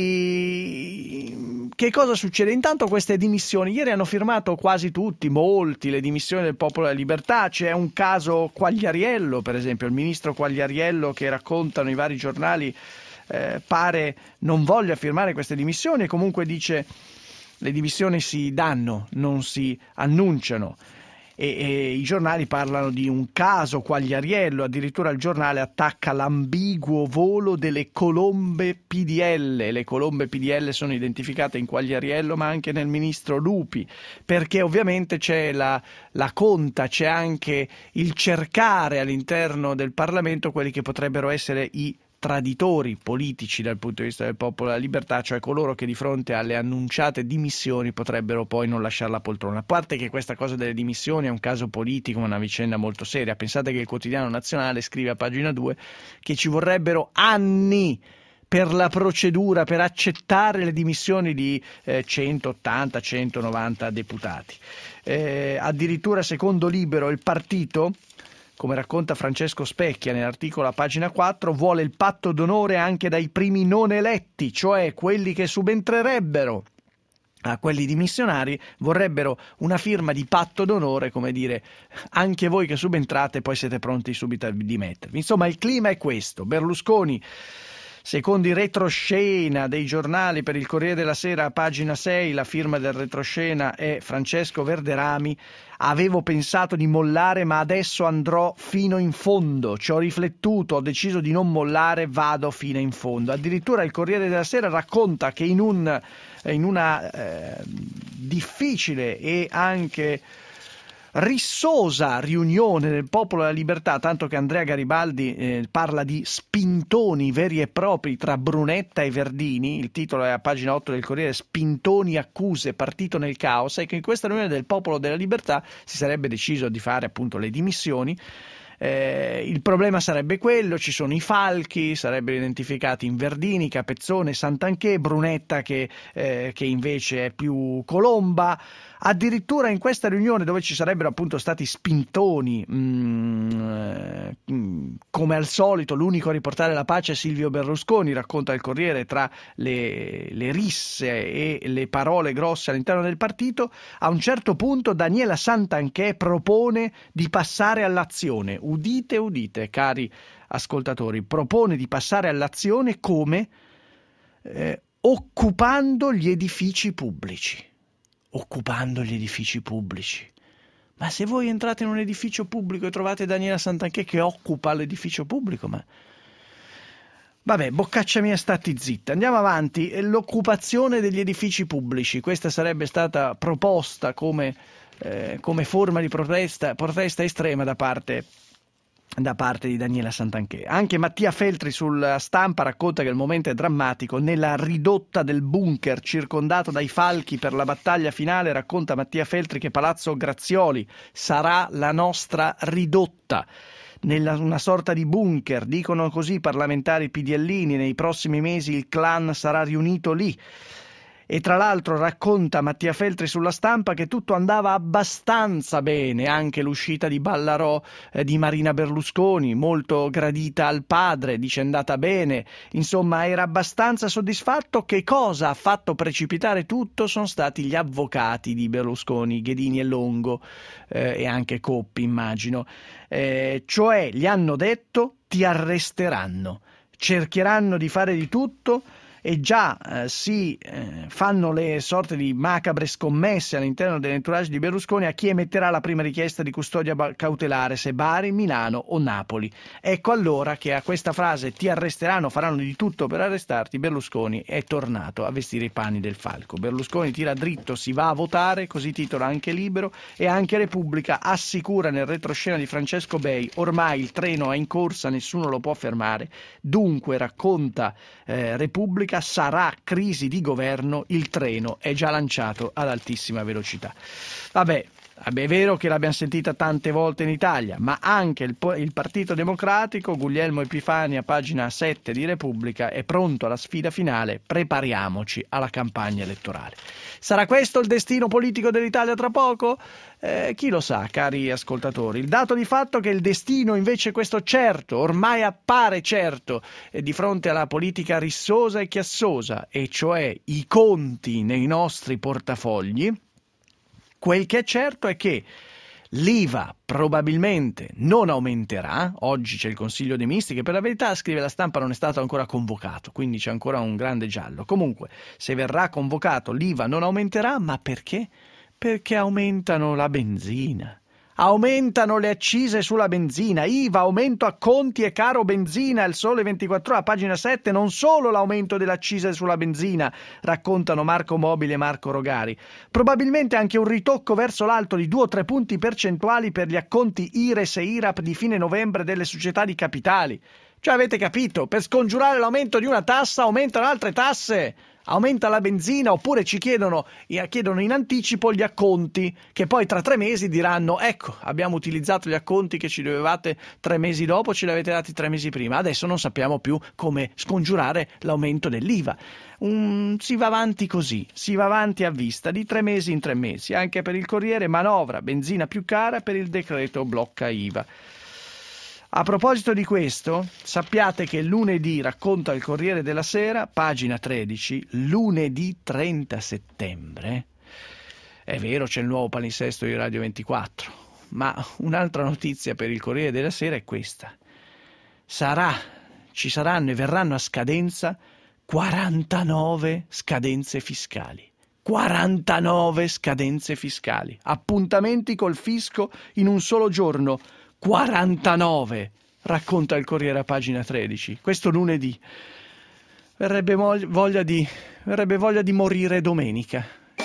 quindi che cosa succede? Intanto queste dimissioni, ieri hanno firmato quasi tutti, molti, le dimissioni del Popolo della Libertà. C'è un caso Quagliariello, per esempio, il ministro Quagliariello, che raccontano i vari giornali, pare non voglia firmare queste dimissioni, e comunque dice le dimissioni si danno, non si annunciano. E i giornali parlano di un caso Quagliariello, addirittura il giornale attacca l'ambiguo volo delle colombe PDL. Le colombe PDL sono identificate in Quagliariello ma anche nel ministro Lupi, perché ovviamente c'è la conta, c'è anche il cercare all'interno del Parlamento quelli che potrebbero essere i traditori politici dal punto di vista del Popolo della Libertà, cioè coloro che di fronte alle annunciate dimissioni potrebbero poi non lasciare la poltrona. A parte che questa cosa delle dimissioni è un caso politico, una vicenda molto seria. Pensate che il Quotidiano Nazionale scrive a pagina 2 che ci vorrebbero anni per la procedura, per accettare le dimissioni di 180-190 deputati. Addirittura, secondo Libero, il partito, come racconta Francesco Specchia nell'articolo a pagina 4, vuole il patto d'onore anche dai primi non eletti, cioè quelli che subentrerebbero a quelli dimissionari, vorrebbero una firma di patto d'onore, come dire anche voi che subentrate poi siete pronti subito a dimettervi. Insomma, il clima è questo. Berlusconi, secondo i retroscena dei giornali, per il Corriere della Sera a pagina 6 la firma del retroscena è Francesco Verderami: avevo pensato di mollare ma adesso andrò fino in fondo, ci ho riflettuto, ho deciso di non mollare, vado fino in fondo. Addirittura il Corriere della Sera racconta che in una difficile e anche rissosa riunione del Popolo della Libertà, tanto che Andrea Garibaldi parla di spintoni veri e propri tra Brunetta e Verdini, il titolo è a pagina 8 del Corriere, spintoni, accuse, partito nel caos, e che in questa riunione del Popolo della Libertà si sarebbe deciso di fare appunto le dimissioni. Il problema sarebbe quello, ci sono i falchi, sarebbero identificati Inverdini, Capezzone, Santanchè, Brunetta che invece è più colomba. Addirittura in questa riunione, dove ci sarebbero appunto stati spintoni, come al solito l'unico a riportare la pace è Silvio Berlusconi, racconta il Corriere, tra le risse e le parole grosse all'interno del partito. A un certo punto Daniela Santanchè propone di passare all'azione. Udite, udite, cari ascoltatori, propone di passare all'azione come occupando gli edifici pubblici. Occupando gli edifici pubblici. Ma se voi entrate in un edificio pubblico e trovate Daniela Santanchè che occupa l'edificio pubblico, ma vabbè, boccaccia mia, stati zitta. Andiamo avanti. L'occupazione degli edifici pubblici, questa sarebbe stata proposta come forma di protesta estrema da parte di Daniela Santanchè. Anche Mattia Feltri sulla Stampa racconta che il momento è drammatico. Nella ridotta del bunker circondato dai falchi per la battaglia finale, racconta Mattia Feltri che Palazzo Grazioli sarà la nostra ridotta. Una sorta di bunker, dicono così i parlamentari PDLini, nei prossimi mesi il clan sarà riunito lì. E tra l'altro racconta Mattia Feltri sulla Stampa che tutto andava abbastanza bene, anche l'uscita di Ballarò di Marina Berlusconi, molto gradita al padre, dice è andata bene, insomma era abbastanza soddisfatto. Che cosa ha fatto precipitare tutto? Sono stati gli avvocati di Berlusconi, Ghedini e Longo, e anche Coppi immagino, cioè gli hanno detto ti arresteranno, cercheranno di fare di tutto. E già si fanno le sorte di macabre scommesse all'interno dell'entourage di Berlusconi a chi emetterà la prima richiesta di custodia cautelare, se Bari, Milano o Napoli. Ecco allora che a questa frase ti arresteranno, faranno di tutto per arrestarti, Berlusconi è tornato a vestire i panni del falco. Berlusconi tira dritto, si va a votare, così titola anche Libero, e anche Repubblica assicura nel retroscena di Francesco Bei ormai il treno è in corsa, nessuno lo può fermare. Dunque, racconta Repubblica, sarà crisi di governo, il treno è già lanciato ad altissima velocità. Vabbè, è vero che l'abbiamo sentita tante volte in Italia, ma anche il Partito Democratico, Guglielmo Epifani a pagina 7 di Repubblica, è pronto alla sfida finale, prepariamoci alla campagna elettorale. Sarà questo il destino politico dell'Italia tra poco? Chi lo sa, cari ascoltatori. Il dato di fatto è che il destino invece questo certo, ormai appare certo, di fronte alla politica rissosa e chiassosa, e cioè i conti nei nostri portafogli. Quel che è certo è che l'IVA probabilmente non aumenterà. Oggi c'è il Consiglio dei Ministri che per la verità, scrive la Stampa, non è stato ancora convocato, quindi c'è ancora un grande giallo. Comunque, se verrà convocato l'IVA non aumenterà, ma perché? Perché aumentano la benzina. Aumentano le accise sulla benzina, IVA, aumento a conti e caro benzina. Il Sole 24 Ore a pagina 7, non solo l'aumento delle accise sulla benzina, raccontano Marco Mobili e Marco Rogari, probabilmente anche un ritocco verso l'alto di 2 o 3 punti percentuali per gli acconti IRES e IRAP di fine novembre delle società di capitali. Cioè, avete capito? Per scongiurare l'aumento di una tassa aumentano altre tasse. Aumenta la benzina, oppure ci chiedono in anticipo gli acconti, che poi tra 3 mesi diranno ecco, abbiamo utilizzato gli acconti che ci dovevate 3 mesi dopo, ce li avete dati 3 mesi prima, adesso non sappiamo più come scongiurare l'aumento dell'IVA. Si va avanti così, si va avanti a vista, di 3 mesi in 3 mesi. Anche per il Corriere, manovra, benzina più cara per il decreto blocca IVA. A proposito di questo, sappiate che lunedì, racconta il Corriere della Sera, pagina 13, lunedì 30 settembre, è vero c'è il nuovo palinsesto di Radio 24, ma un'altra notizia per il Corriere della Sera è questa. Ci saranno e verranno a scadenza 49 scadenze fiscali. 49 scadenze fiscali, appuntamenti col fisco in un solo giorno. 49, racconta il Corriere a pagina 13, questo lunedì. Verrebbe voglia di morire domenica.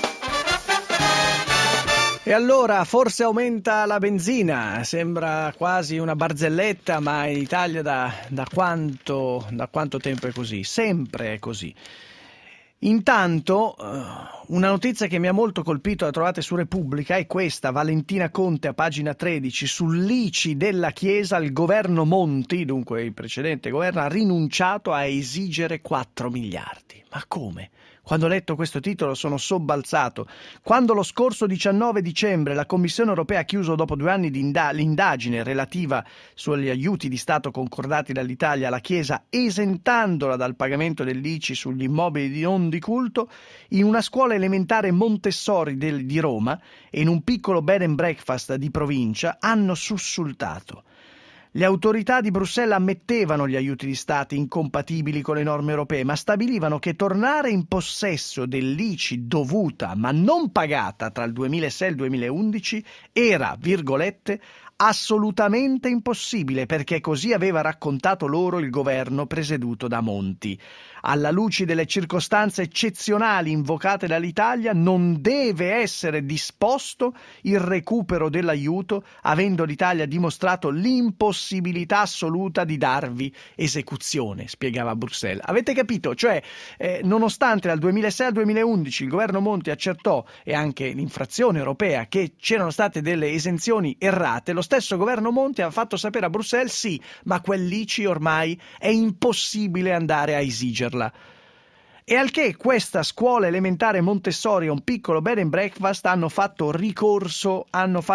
E allora forse aumenta la benzina, sembra quasi una barzelletta, ma in Italia da quanto tempo è così? Sempre è così. Intanto, una notizia che mi ha molto colpito, la trovate su Repubblica, è questa: Valentina Conte a pagina 13, sull'ICI della Chiesa il governo Monti, dunque il precedente governo, ha rinunciato a esigere 4 miliardi. Ma come? Quando ho letto questo titolo sono sobbalzato. Quando lo scorso 19 dicembre la Commissione europea ha chiuso dopo 2 anni di l'indagine relativa sugli aiuti di Stato concordati dall'Italia alla Chiesa, esentandola dal pagamento dell'ICI sugli immobili non di culto, in una scuola elementare Montessori di Roma e in un piccolo bed and breakfast di provincia hanno sussultato. Le autorità di Bruxelles ammettevano gli aiuti di Stato incompatibili con le norme europee, ma stabilivano che tornare in possesso dell'ICI dovuta ma non pagata tra il 2006 e il 2011 era, virgolette, assolutamente impossibile, perché così aveva raccontato loro il governo presieduto da Monti. Alla luce delle circostanze eccezionali invocate dall'Italia, non deve essere disposto il recupero dell'aiuto, avendo l'Italia dimostrato l'impossibilità assoluta di darvi esecuzione, spiegava Bruxelles. Avete capito? Cioè, nonostante dal 2006 al 2011 il governo Monti accertò, e anche l'infrazione europea, che c'erano state delle esenzioni errate, lo stesso governo Monti ha fatto sapere a Bruxelles: sì, ma quell'ICI ormai è impossibile andare a esigerla. E al che questa scuola elementare Montessori e un piccolo bed and breakfast hanno fatto ricorso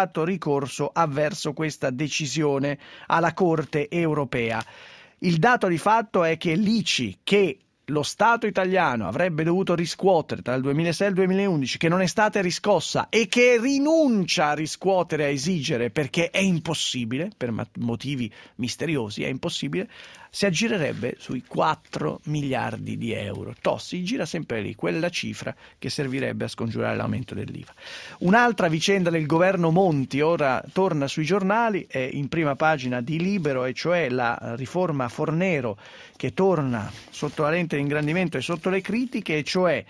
avverso questa decisione alla Corte europea. Il dato di fatto è che l'ICI che lo Stato italiano avrebbe dovuto riscuotere tra il 2006 e il 2011, che non è stata riscossa e che rinuncia a riscuotere, a esigere, perché è impossibile, per motivi misteriosi, è impossibile, si aggirerebbe sui 4 miliardi di euro. Si gira sempre lì, quella cifra che servirebbe a scongiurare l'aumento dell'IVA. Un'altra vicenda del governo Monti ora torna sui giornali, è in prima pagina di Libero, e cioè la riforma Fornero, che torna sotto la lente di ingrandimento e sotto le critiche, e cioè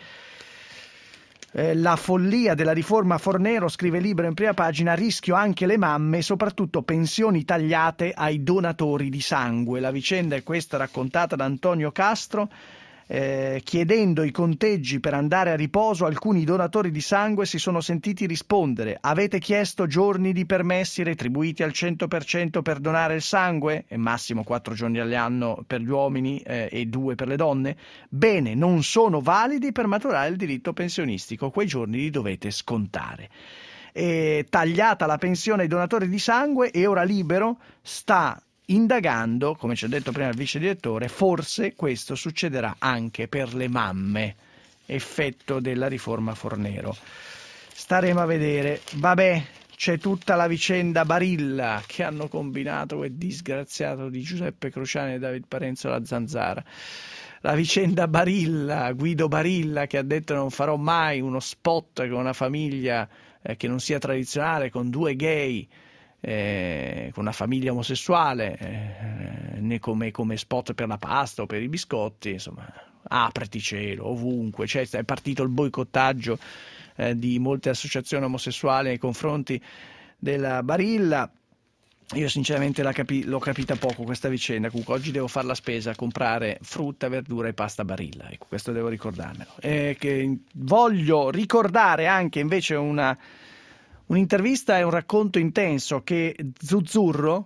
la follia della riforma Fornero, scrive Libero in prima pagina, a rischio anche le mamme, soprattutto pensioni tagliate ai donatori di sangue. La vicenda è questa, raccontata da Antonio Castro. Chiedendo i conteggi per andare a riposo, alcuni donatori di sangue si sono sentiti rispondere: avete chiesto giorni di permessi retribuiti al 100% per donare il sangue, e massimo 4 giorni all'anno per gli uomini e 2 per le donne? Bene, non sono validi per maturare il diritto pensionistico, quei giorni li dovete scontare. Tagliata la pensione ai donatori di sangue, e ora Libero sta indagando, come ci ha detto prima il vice direttore, forse questo succederà anche per le mamme, effetto della riforma Fornero. Staremo a vedere. Vabbè, c'è tutta la vicenda Barilla che hanno combinato quel disgraziato di Giuseppe Cruciani e David Parenzo alla Zanzara. La vicenda Barilla, Guido Barilla, che ha detto: non farò mai uno spot con una famiglia che non sia tradizionale, con 2 gay, con una famiglia omosessuale, né come spot per la pasta o per i biscotti. Insomma, apriti cielo, ovunque, cioè è partito il boicottaggio di molte associazioni omosessuali nei confronti della Barilla. Io sinceramente l'ho capita poco questa vicenda. Comunque oggi devo fare la spesa, comprare frutta, verdura e pasta Barilla, ecco, questo devo ricordarmelo. Che voglio ricordare anche invece un'intervista e un racconto intenso che Zuzzurro,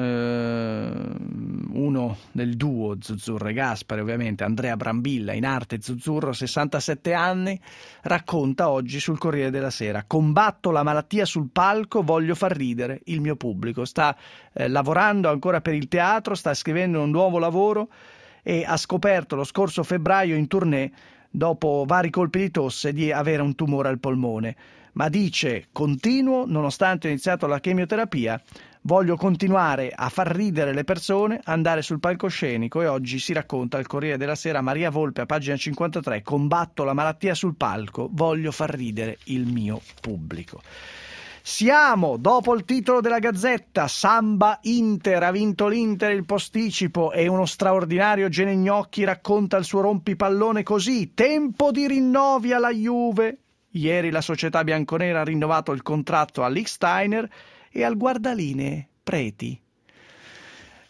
uno del duo Zuzzurro e Gaspare, ovviamente Andrea Brambilla, in arte Zuzzurro, 67 anni, racconta oggi sul Corriere della Sera: combatto la malattia sul palco, voglio far ridere il mio pubblico. Sta lavorando ancora per il teatro, sta scrivendo un nuovo lavoro e ha scoperto lo scorso febbraio in tournée, dopo vari colpi di tosse, di avere un tumore al polmone. Ma dice: continuo, nonostante ho iniziato la chemioterapia, voglio continuare a far ridere le persone, andare sul palcoscenico. E oggi si racconta al Corriere della Sera, Maria Volpe a pagina 53: combatto la malattia sul palco, voglio far ridere il mio pubblico. Siamo, dopo il titolo della Gazzetta, Samba Inter, ha vinto l'Inter il posticipo, e uno straordinario Genegnocchi racconta il suo rompipallone così: tempo di rinnovi alla Juve. Ieri la società bianconera ha rinnovato il contratto a Lichtsteiner e al guardalinee Preti.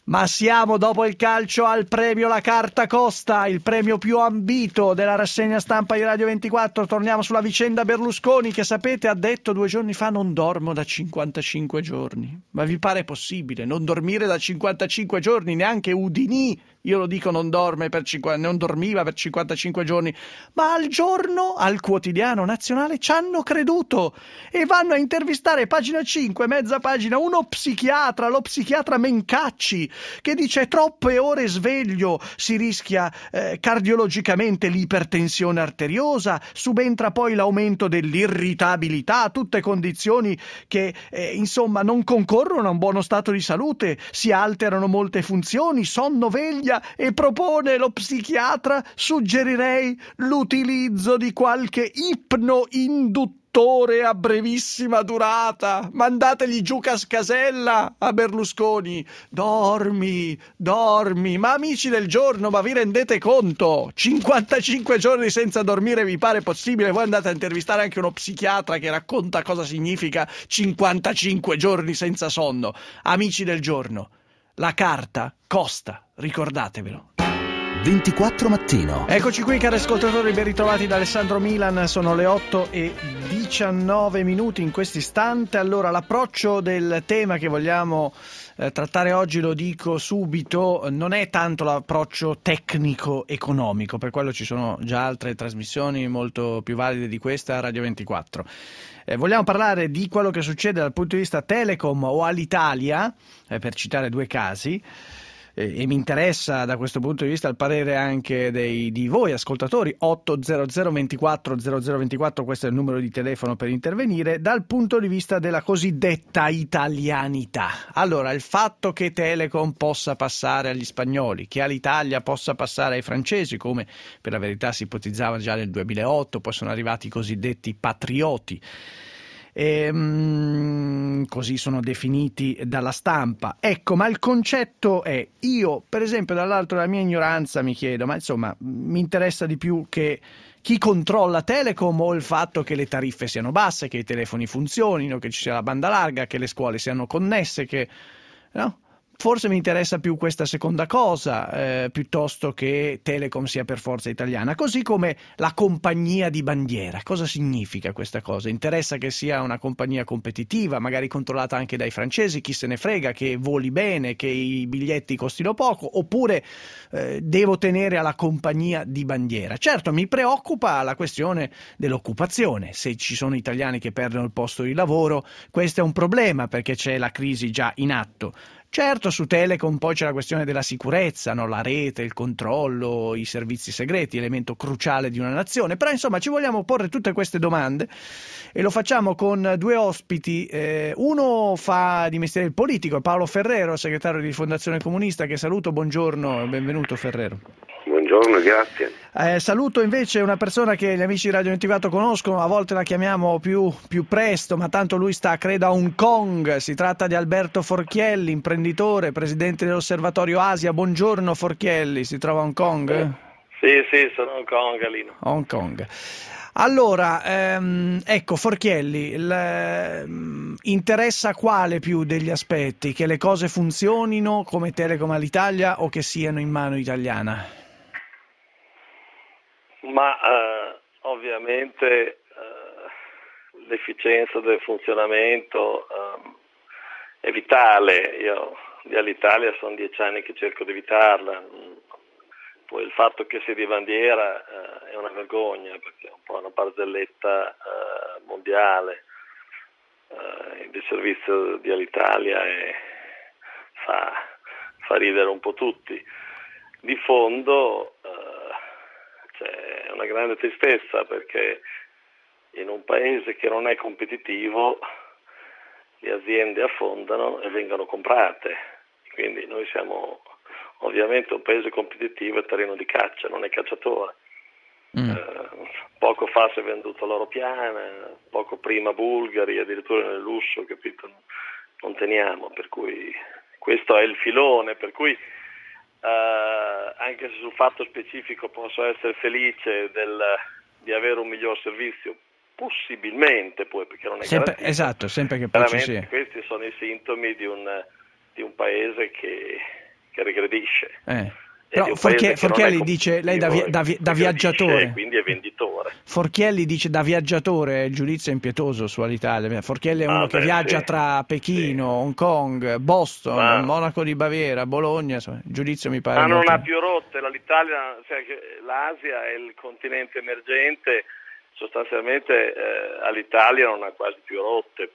Ma siamo dopo il calcio al premio La Carta Costa, il premio più ambito della rassegna stampa di Radio 24. Torniamo sulla vicenda Berlusconi che sapete ha detto 2 giorni fa non dormo da 55 giorni. Ma vi pare possibile non dormire da 55 giorni? Neanche Udinì, io lo dico, non dormiva per 55 giorni. Ma al giorno, al quotidiano nazionale, ci hanno creduto e vanno a intervistare, pagina 5, mezza pagina, uno psichiatra, lo psichiatra Mencacci, che dice troppe ore sveglio, si rischia cardiologicamente l'ipertensione arteriosa, subentra poi l'aumento dell'irritabilità, tutte condizioni che insomma non concorrono a un buono stato di salute, si alterano molte funzioni, sonno, veglia, e propone lo psichiatra, suggerirei l'utilizzo di qualche ipnoinduttore a brevissima durata. Mandategli giù cascasella a Berlusconi. Dormi, ma amici del giorno, ma vi rendete conto? 55 giorni senza dormire vi pare possibile? Voi andate a intervistare anche uno psichiatra che racconta cosa significa 55 giorni senza sonno. Amici del giorno, La Carta Costa, ricordatevelo. 24 mattino. Eccoci qui, cari ascoltatori, ben ritrovati da Alessandro Milan. Sono le 8:19 in questo istante. Allora, l'approccio del tema che vogliamo trattare oggi, lo dico subito, non è tanto l'approccio tecnico-economico, per quello ci sono già altre trasmissioni molto più valide di questa a Radio 24. Vogliamo parlare di quello che succede dal punto di vista Telecom o Alitalia, per citare 2 casi, e mi interessa da questo punto di vista il parere anche di voi ascoltatori. 800 24 0024, questo è il numero di telefono per intervenire, dal punto di vista della cosiddetta italianità. Allora, il fatto che Telecom possa passare agli spagnoli, che Alitalia possa passare ai francesi, come per la verità si ipotizzava già nel 2008, poi sono arrivati i cosiddetti patrioti, così sono definiti dalla stampa. Ecco, ma il concetto è, io per esempio dall'altro della mia ignoranza mi chiedo, ma insomma mi interessa di più che chi controlla Telecom o il fatto che le tariffe siano basse, che i telefoni funzionino, che ci sia la banda larga, che le scuole siano connesse, che no? Forse mi interessa più questa seconda cosa, piuttosto che Telecom sia per forza italiana, così come la compagnia di bandiera. Cosa significa questa cosa? Interessa che sia una compagnia competitiva, magari controllata anche dai francesi, chi se ne frega, che voli bene, che i biglietti costino poco, oppure devo tenere alla compagnia di bandiera? Certo, mi preoccupa la questione dell'occupazione. Se ci sono italiani che perdono il posto di lavoro, questo è un problema, perché c'è la crisi già in atto. Certo, su Telecom poi c'è la questione della sicurezza, no? La rete, il controllo, i servizi segreti, elemento cruciale di una nazione, però insomma ci vogliamo porre tutte queste domande e lo facciamo con 2 ospiti. Uno fa di mestiere il politico, Paolo Ferrero, segretario di Fondazione Comunista, che saluto, buongiorno, benvenuto Ferrero. Buongiorno, grazie. Saluto invece una persona che gli amici di Radio 24 conoscono, a volte la chiamiamo più presto, ma tanto lui sta credo a Hong Kong. Si tratta di Alberto Forchielli, imprenditore, presidente dell'Osservatorio Asia. Buongiorno Forchielli, si trova a Hong Kong? Sì, sono a Hong Kong, Alino. Hong Kong. Allora, ecco Forchielli, interessa quale più degli aspetti? Che le cose funzionino come Telecom Alitalia o che siano in mano italiana? Ma ovviamente l'efficienza del funzionamento è vitale. Io di Alitalia sono 10 anni che cerco di evitarla. Poi il fatto che sia di bandiera è una vergogna, perché è un po' una barzelletta mondiale. Il servizio di Alitalia fa ridere un po' tutti. Di fondo c'è una grande tristezza, perché in un paese che non è competitivo le aziende affondano e vengono comprate, quindi noi siamo ovviamente un paese competitivo e terreno di caccia, non è cacciatore. Poco fa si è venduto l'Oro Piana, poco prima Bulgari, addirittura nel lusso, capito? Non teniamo, per cui questo è il filone, per cui anche se sul fatto specifico posso essere felice di avere un miglior servizio, possibilmente poi, perché non è sempre, esatto, sempre che poi ci sia. Questi sono i sintomi di un paese che che regredisce. Però Forchielli dice, lei da viaggiatore, quindi è venditore. Forchielli dice da viaggiatore il giudizio è impietoso su Alitalia. Forchielli è uno che viaggia tra Pechino, Hong Kong, Boston, Monaco di Baviera, Bologna, insomma, il giudizio mi pare non ha più rotte. L'Italia, l'Asia è il continente emergente, sostanzialmente all'Italia non ha quasi più rotte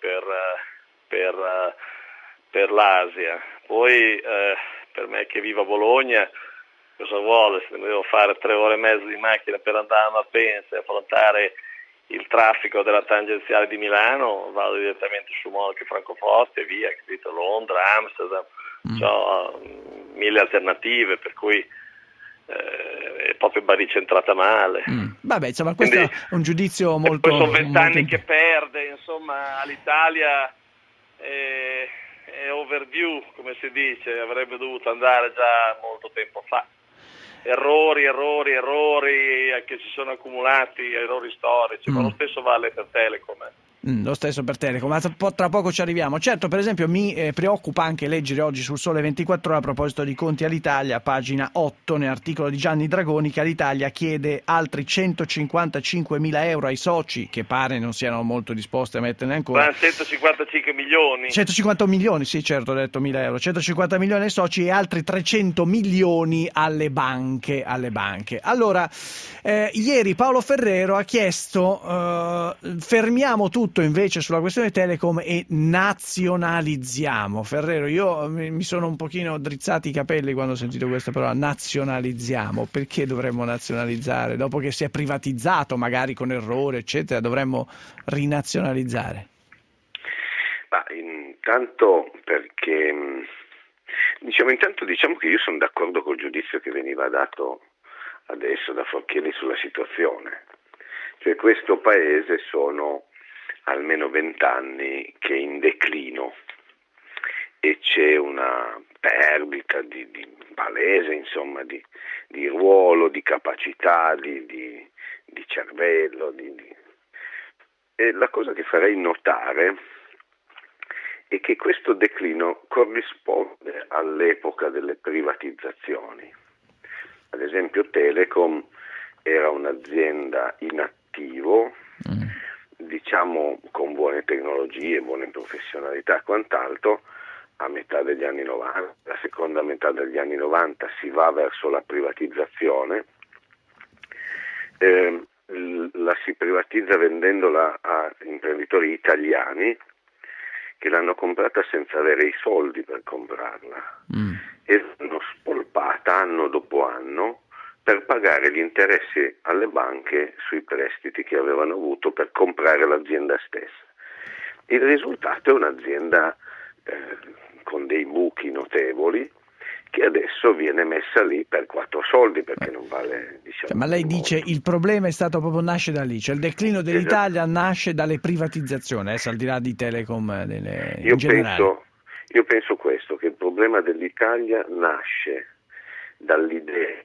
per l'Asia. Poi per me che vivo a Bologna, cosa vuole? Se devo fare 3 ore e mezza di macchina per andare a Malpensa e affrontare il traffico della tangenziale di Milano, vado direttamente su Monaco e Francoforte e via, capito? Londra, Amsterdam, ho 1000 alternative, per cui è proprio baricentrata male. Vabbè, insomma, questo è un giudizio molto... Poi sono 20 anni che perde, insomma, all'Italia è overdue, come si dice, avrebbe dovuto andare già molto tempo fa. Errori che si sono accumulati, errori storici, ma lo stesso vale per Telecom. Lo stesso per Telecom, ma tra poco ci arriviamo. Certo, per esempio mi preoccupa anche leggere oggi sul Sole 24 Ore a proposito di conti Alitalia, pagina 8, nell'articolo di Gianni Dragoni, che Alitalia chiede altri 155.000 euro ai soci, che pare non siano molto disposti a metterne ancora. 155 milioni. 150 milioni, sì, certo, ho detto 1.000 euro. 150 milioni ai soci e altri 300 milioni alle banche. Allora, ieri Paolo Ferrero ha chiesto fermiamo tutto invece sulla questione Telecom e nazionalizziamo. Ferrero, io mi sono un pochino drizzati i capelli quando ho sentito questa parola, nazionalizziamo. Perché dovremmo nazionalizzare? Dopo che si è privatizzato, magari con errore, eccetera, dovremmo rinazionalizzare? Intanto perché diciamo che io sono d'accordo col giudizio che veniva dato adesso da Forchielli sulla situazione. Cioè, questo paese sono almeno 20 anni che è in declino e c'è una perdita di palese, insomma, di ruolo, di capacità, di cervello. E la cosa che farei notare è che questo declino corrisponde all'epoca delle privatizzazioni. Ad esempio Telecom era un'azienda in attivo, diciamo con buone tecnologie, buone professionalità e quant'altro. A metà degli anni 90, la seconda metà degli anni 90 si va verso la privatizzazione, la si privatizza vendendola a imprenditori italiani che l'hanno comprata senza avere i soldi per comprarla e l'hanno spolpata anno dopo anno per pagare gli interessi alle banche sui prestiti che avevano avuto per comprare l'azienda stessa. Il risultato è un'azienda con dei buchi notevoli che adesso viene messa lì per 4 soldi perché non vale, diciamo. Ma lei dice il problema è stato proprio, nasce da lì, cioè il declino dell'Italia nasce dalle privatizzazioni, al di là di Telecom in generale. Io penso questo, che il problema dell'Italia nasce dall'idea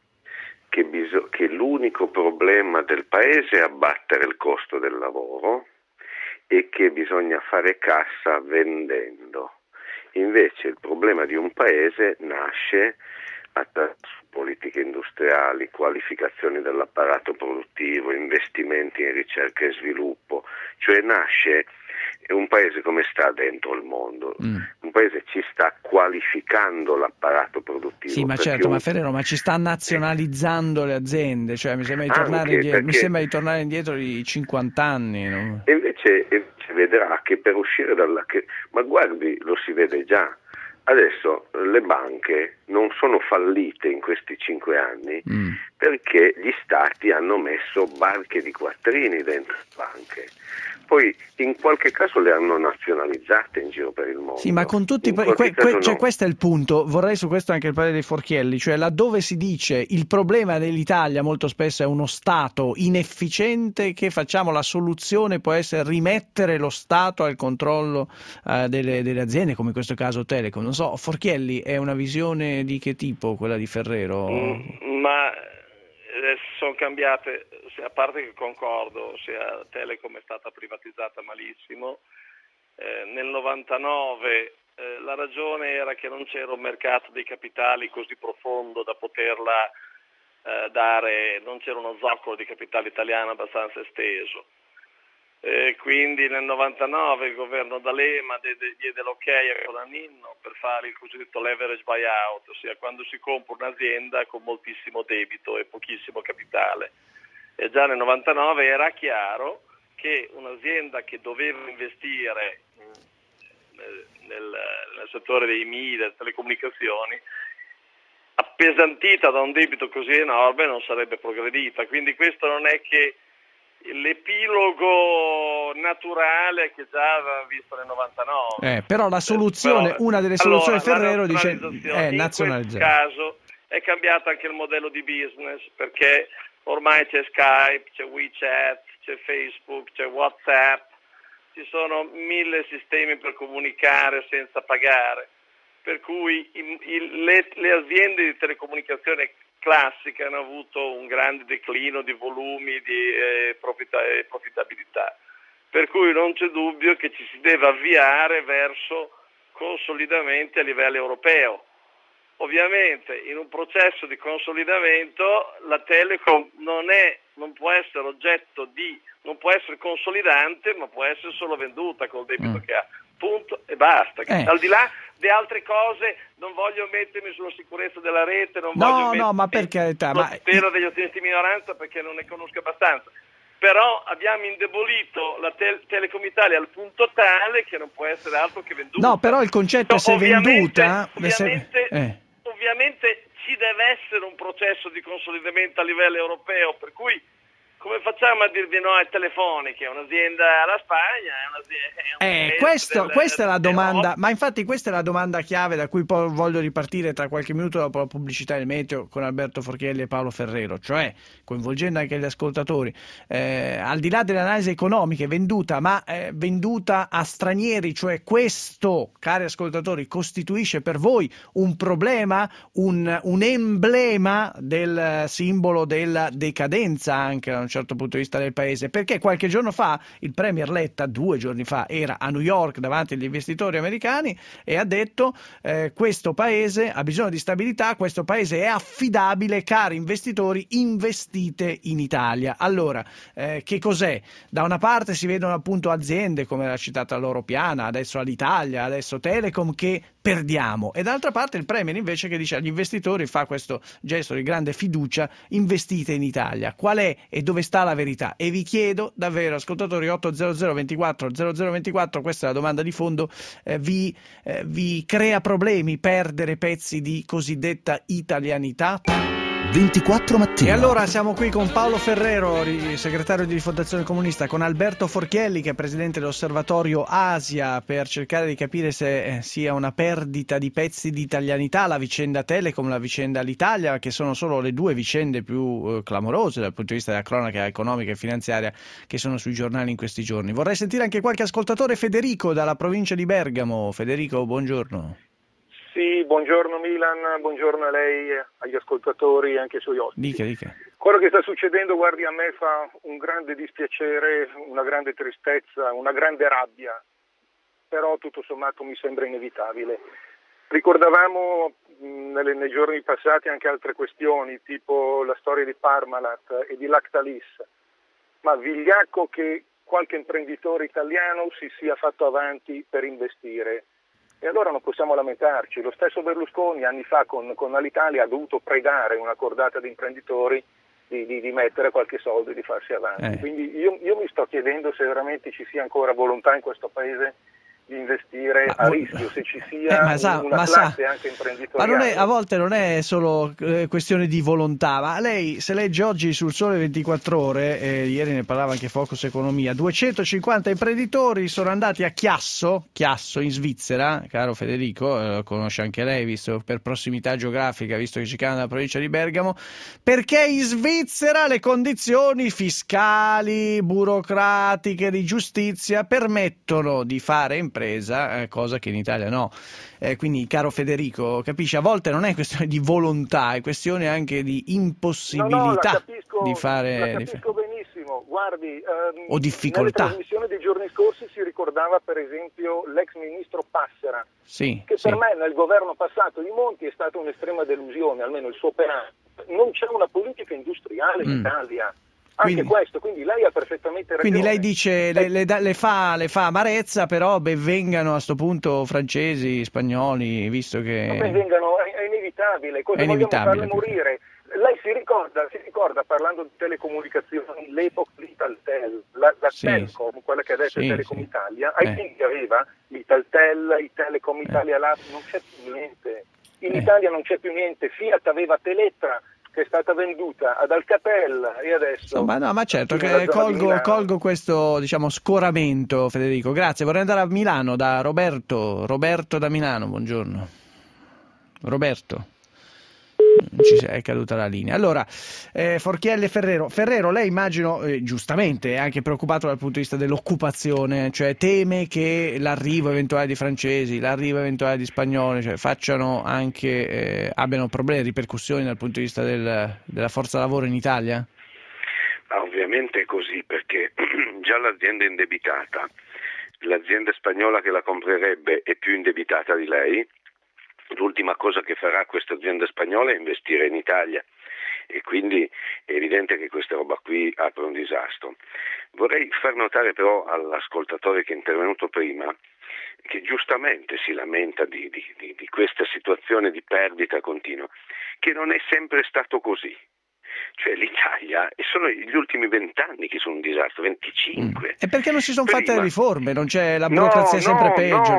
che l'unico problema del paese è abbattere il costo del lavoro e che bisogna fare cassa vendendo. Invece il problema di un paese nasce attraverso politiche industriali, qualificazioni dell'apparato produttivo, investimenti in ricerca e sviluppo, cioè nasce un paese come sta dentro il mondo, un paese ci sta qualificando l'apparato produttivo. Sì, ma certo, ma Ferrero, ma ci sta nazionalizzando le aziende, cioè mi sembra di tornare indietro di 50 anni. No? E invece vedrà che per uscire ma guardi, lo si vede già. Adesso le banche non sono fallite in questi 5 anni perché gli stati hanno messo barche di quattrini dentro le banche. Poi in qualche caso le hanno nazionalizzate in giro per il mondo. Sì, ma con tutti questo è il punto. Vorrei su questo anche il parere dei Forchielli, cioè laddove si dice il problema dell'Italia molto spesso è uno Stato inefficiente, che facciamo la soluzione può essere rimettere lo Stato al controllo delle aziende, come in questo caso Telecom. Non so, Forchielli, è una visione di che tipo quella di Ferrero? Ma sono cambiate, a parte che concordo, Telecom è stata privatizzata malissimo, nel 99 la ragione era che non c'era un mercato dei capitali così profondo da poterla dare, non c'era uno zoccolo di capitale italiano abbastanza esteso. Quindi nel 99 il governo D'Alema diede l'ok a Colaninno per fare il cosiddetto leverage buyout, ossia quando si compra un'azienda con moltissimo debito e pochissimo capitale. E già nel 99 era chiaro che un'azienda che doveva investire nel settore dei media, delle telecomunicazioni, appesantita da un debito così enorme, non sarebbe progredita. Quindi questo non è che l'epilogo naturale che già aveva visto nel 99. Però la soluzione, una delle soluzioni Ferrero dice nazionalizzare. In questo caso è cambiato anche il modello di business, perché ormai c'è Skype, c'è WeChat, c'è Facebook, c'è WhatsApp, ci sono 1000 sistemi per comunicare senza pagare, per cui le aziende di telecomunicazione classiche hanno avuto un grande declino di volumi, di profittabilità, per cui non c'è dubbio che ci si deve avviare verso consolidamenti a livello europeo. Ovviamente in un processo di consolidamento la Telecom non può essere non può essere consolidante, ma può essere solo venduta col debito che ha, punto e basta. Al di là di altre cose non voglio mettermi sulla sicurezza della rete, non voglio ma per carità, sulla tutela degli azionisti di minoranza, perché non ne conosco abbastanza. Però abbiamo indebolito la Telecom Italia al punto tale che non può essere altro che venduta. No, però il concetto è se venduta... Ovviamente ci deve essere un processo di consolidamento a livello europeo, per cui come facciamo a dirvi no ai Telefoniche? È un'azienda alla Spagna, questa è la domanda, ma infatti questa è la domanda chiave da cui poi voglio ripartire tra qualche minuto dopo la pubblicità del Meteo con Alberto Forchielli e Paolo Ferrero, cioè coinvolgendo anche gli ascoltatori, al di là delle analisi economiche, venduta a stranieri, cioè questo, cari ascoltatori, costituisce per voi un problema, un emblema del simbolo della decadenza anche da un certo punto di vista del paese, perché qualche giorno fa il premier Letta, 2 giorni fa, era a New York davanti agli investitori americani e ha detto questo paese ha bisogno di stabilità, questo paese è affidabile, cari investitori, investite in Italia. Allora, che cos'è? Da una parte si vedono appunto aziende come l'ha citata Loro Piana, adesso Alitalia, adesso Telecom, che perdiamo, e dall'altra parte il premier invece che dice agli investitori, fa questo gesto di grande fiducia: investite in Italia. Qual è e dove sta la verità? E vi chiedo davvero, ascoltatori, 800 24 0024, questa è la domanda di fondo, vi crea problemi perdere pezzi di cosiddetta italianità? 24 mattino. E allora siamo qui con Paolo Ferrero, segretario di Rifondazione Comunista, con Alberto Forchielli, che è presidente dell'Osservatorio Asia, per cercare di capire se sia una perdita di pezzi di italianità la vicenda Telecom, la vicenda Alitalia, che sono solo le due vicende più clamorose dal punto di vista della cronaca economica e finanziaria che sono sui giornali in questi giorni. Vorrei sentire anche qualche ascoltatore. Federico dalla provincia di Bergamo. Federico, buongiorno. Sì, buongiorno Milan, buongiorno a lei, agli ascoltatori e anche ai suoi ospiti. Dica. Quello che sta succedendo, guardi, a me fa un grande dispiacere, una grande tristezza, una grande rabbia, però tutto sommato mi sembra inevitabile. Ricordavamo nei giorni passati anche altre questioni, tipo la storia di Parmalat e di Lactalis, ma vigliacco che qualche imprenditore italiano si sia fatto avanti per investire. E allora non possiamo lamentarci. Lo stesso Berlusconi anni fa con Alitalia ha dovuto pregare una cordata di imprenditori di mettere qualche soldo e di farsi avanti. Quindi io mi sto chiedendo se veramente ci sia ancora volontà in questo paese di investire a rischio, se ci sia una classe anche imprenditoriale. Ma a volte non è solo questione di volontà, ma lei, se legge oggi sul Sole 24 Ore, ieri ne parlava anche Focus Economia, 250 imprenditori sono andati a Chiasso in Svizzera, caro Federico, lo conosce anche lei visto per prossimità geografica, visto che ci cade nella provincia di Bergamo, perché in Svizzera le condizioni fiscali, burocratiche, di giustizia permettono di fare impresa, cosa che in Italia no. Quindi, caro Federico, capisci, a volte non è questione di volontà, è questione anche di impossibilità di fare. La capisco benissimo. guardi, o difficoltà. Nelle trasmissioni dei giorni scorsi si ricordava per esempio l'ex ministro Passera, sì, che per me nel governo passato di Monti è stata un'estrema delusione, almeno il suo operato. Non c'è una politica industriale in Italia. Anche questo, quindi lei ha perfettamente ragione. Quindi lei dice le fa amarezza, però benvengano a sto punto francesi, spagnoli, visto che... Benvengano, è inevitabile, cosa vogliamo farle morire? Lei si ricorda parlando di telecomunicazioni l'epoca l'Italtel, la Telcom, quella che adesso è Telecom Italia, ai tempi aveva l'Italtel, il Telecom Italia Lab, non c'è più niente. In Italia non c'è più niente, Fiat aveva Teletra, che è stata venduta ad Alcatel e adesso... Insomma, no, ma certo che colgo questo, diciamo, scoramento, Federico. Grazie, vorrei andare a Milano da Roberto da Milano, buongiorno. Roberto. È caduta la linea. Allora, Forchielli e Ferrero, lei immagino giustamente è anche preoccupato dal punto di vista dell'occupazione, cioè teme che l'arrivo eventuale di francesi, l'arrivo eventuale di spagnoli, cioè facciano anche abbiano problemi, ripercussioni dal punto di vista della forza lavoro in Italia? Ovviamente è così, perché già l'azienda è indebitata, l'azienda spagnola che la comprerebbe è più indebitata di lei. L'ultima cosa che farà questa azienda spagnola è investire in Italia e quindi è evidente che questa roba qui apre un disastro. Vorrei far notare però all'ascoltatore che è intervenuto prima che giustamente si lamenta di questa situazione di perdita continua, che non è sempre stato così. Cioè l'Italia, e sono gli ultimi 20 anni che sono un disastro, 25. E perché non si sono fatte le riforme? Non c'è la burocrazia sempre peggio?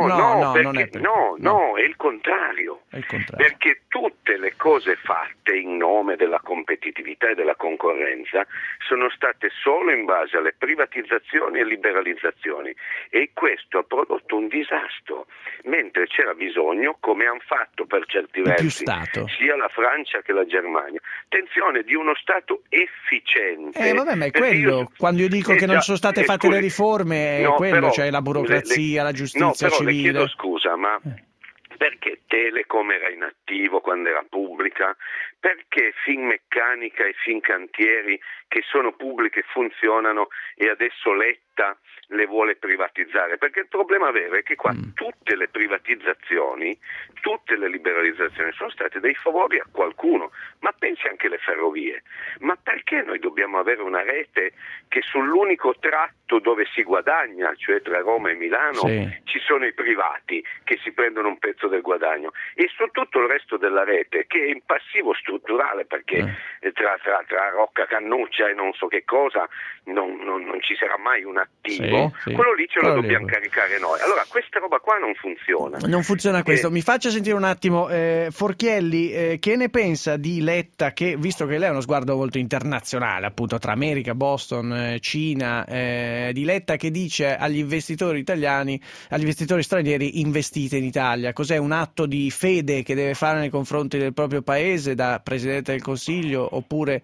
No, è il contrario. Perché tutte le cose fatte in nome della competitività e della concorrenza sono state solo in base alle privatizzazioni e liberalizzazioni, e questo ha prodotto un disastro, mentre c'era bisogno, come hanno fatto per certi versi sia la Francia che la Germania, attenzione, di uno Stato efficiente. Vabbè, ma è quello, quando io dico che non sono state fatte le riforme, è quello, però, cioè la burocrazia, la giustizia civile. Le chiedo scusa, ma perché Telecom era inattivo quando era pubblica? Perché Finmeccanica e Fincantieri, che sono pubbliche, funzionano e adesso Letta le vuole privatizzare? Perché il problema vero è che qua tutte le privatizzazioni, tutte le liberalizzazioni sono state dei favori a qualcuno, ma pensi anche alle ferrovie. Ma perché noi dobbiamo avere una rete che sull'unico tratto dove si guadagna, cioè tra Roma e Milano, ci sono i privati che si prendono un pezzo del guadagno, e su tutto il resto della rete, che è in passivo strutturale, perché tra Rocca Cannuccia e non so che cosa non ci sarà mai un attivo, quello lì ce lo dobbiamo caricare noi. Allora questa roba qua non funziona. Non funziona questo. Mi faccia sentire un attimo Forchielli, che ne pensa di Letta, che visto che lei ha uno sguardo molto internazionale, appunto tra America, Boston, Cina, di Letta che dice agli investitori italiani, agli investitori stranieri: investite in Italia. Cos'è, un atto di fede che deve fare nei confronti del proprio paese da Presidente del Consiglio, oppure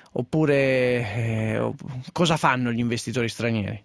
cosa fanno gli investitori stranieri?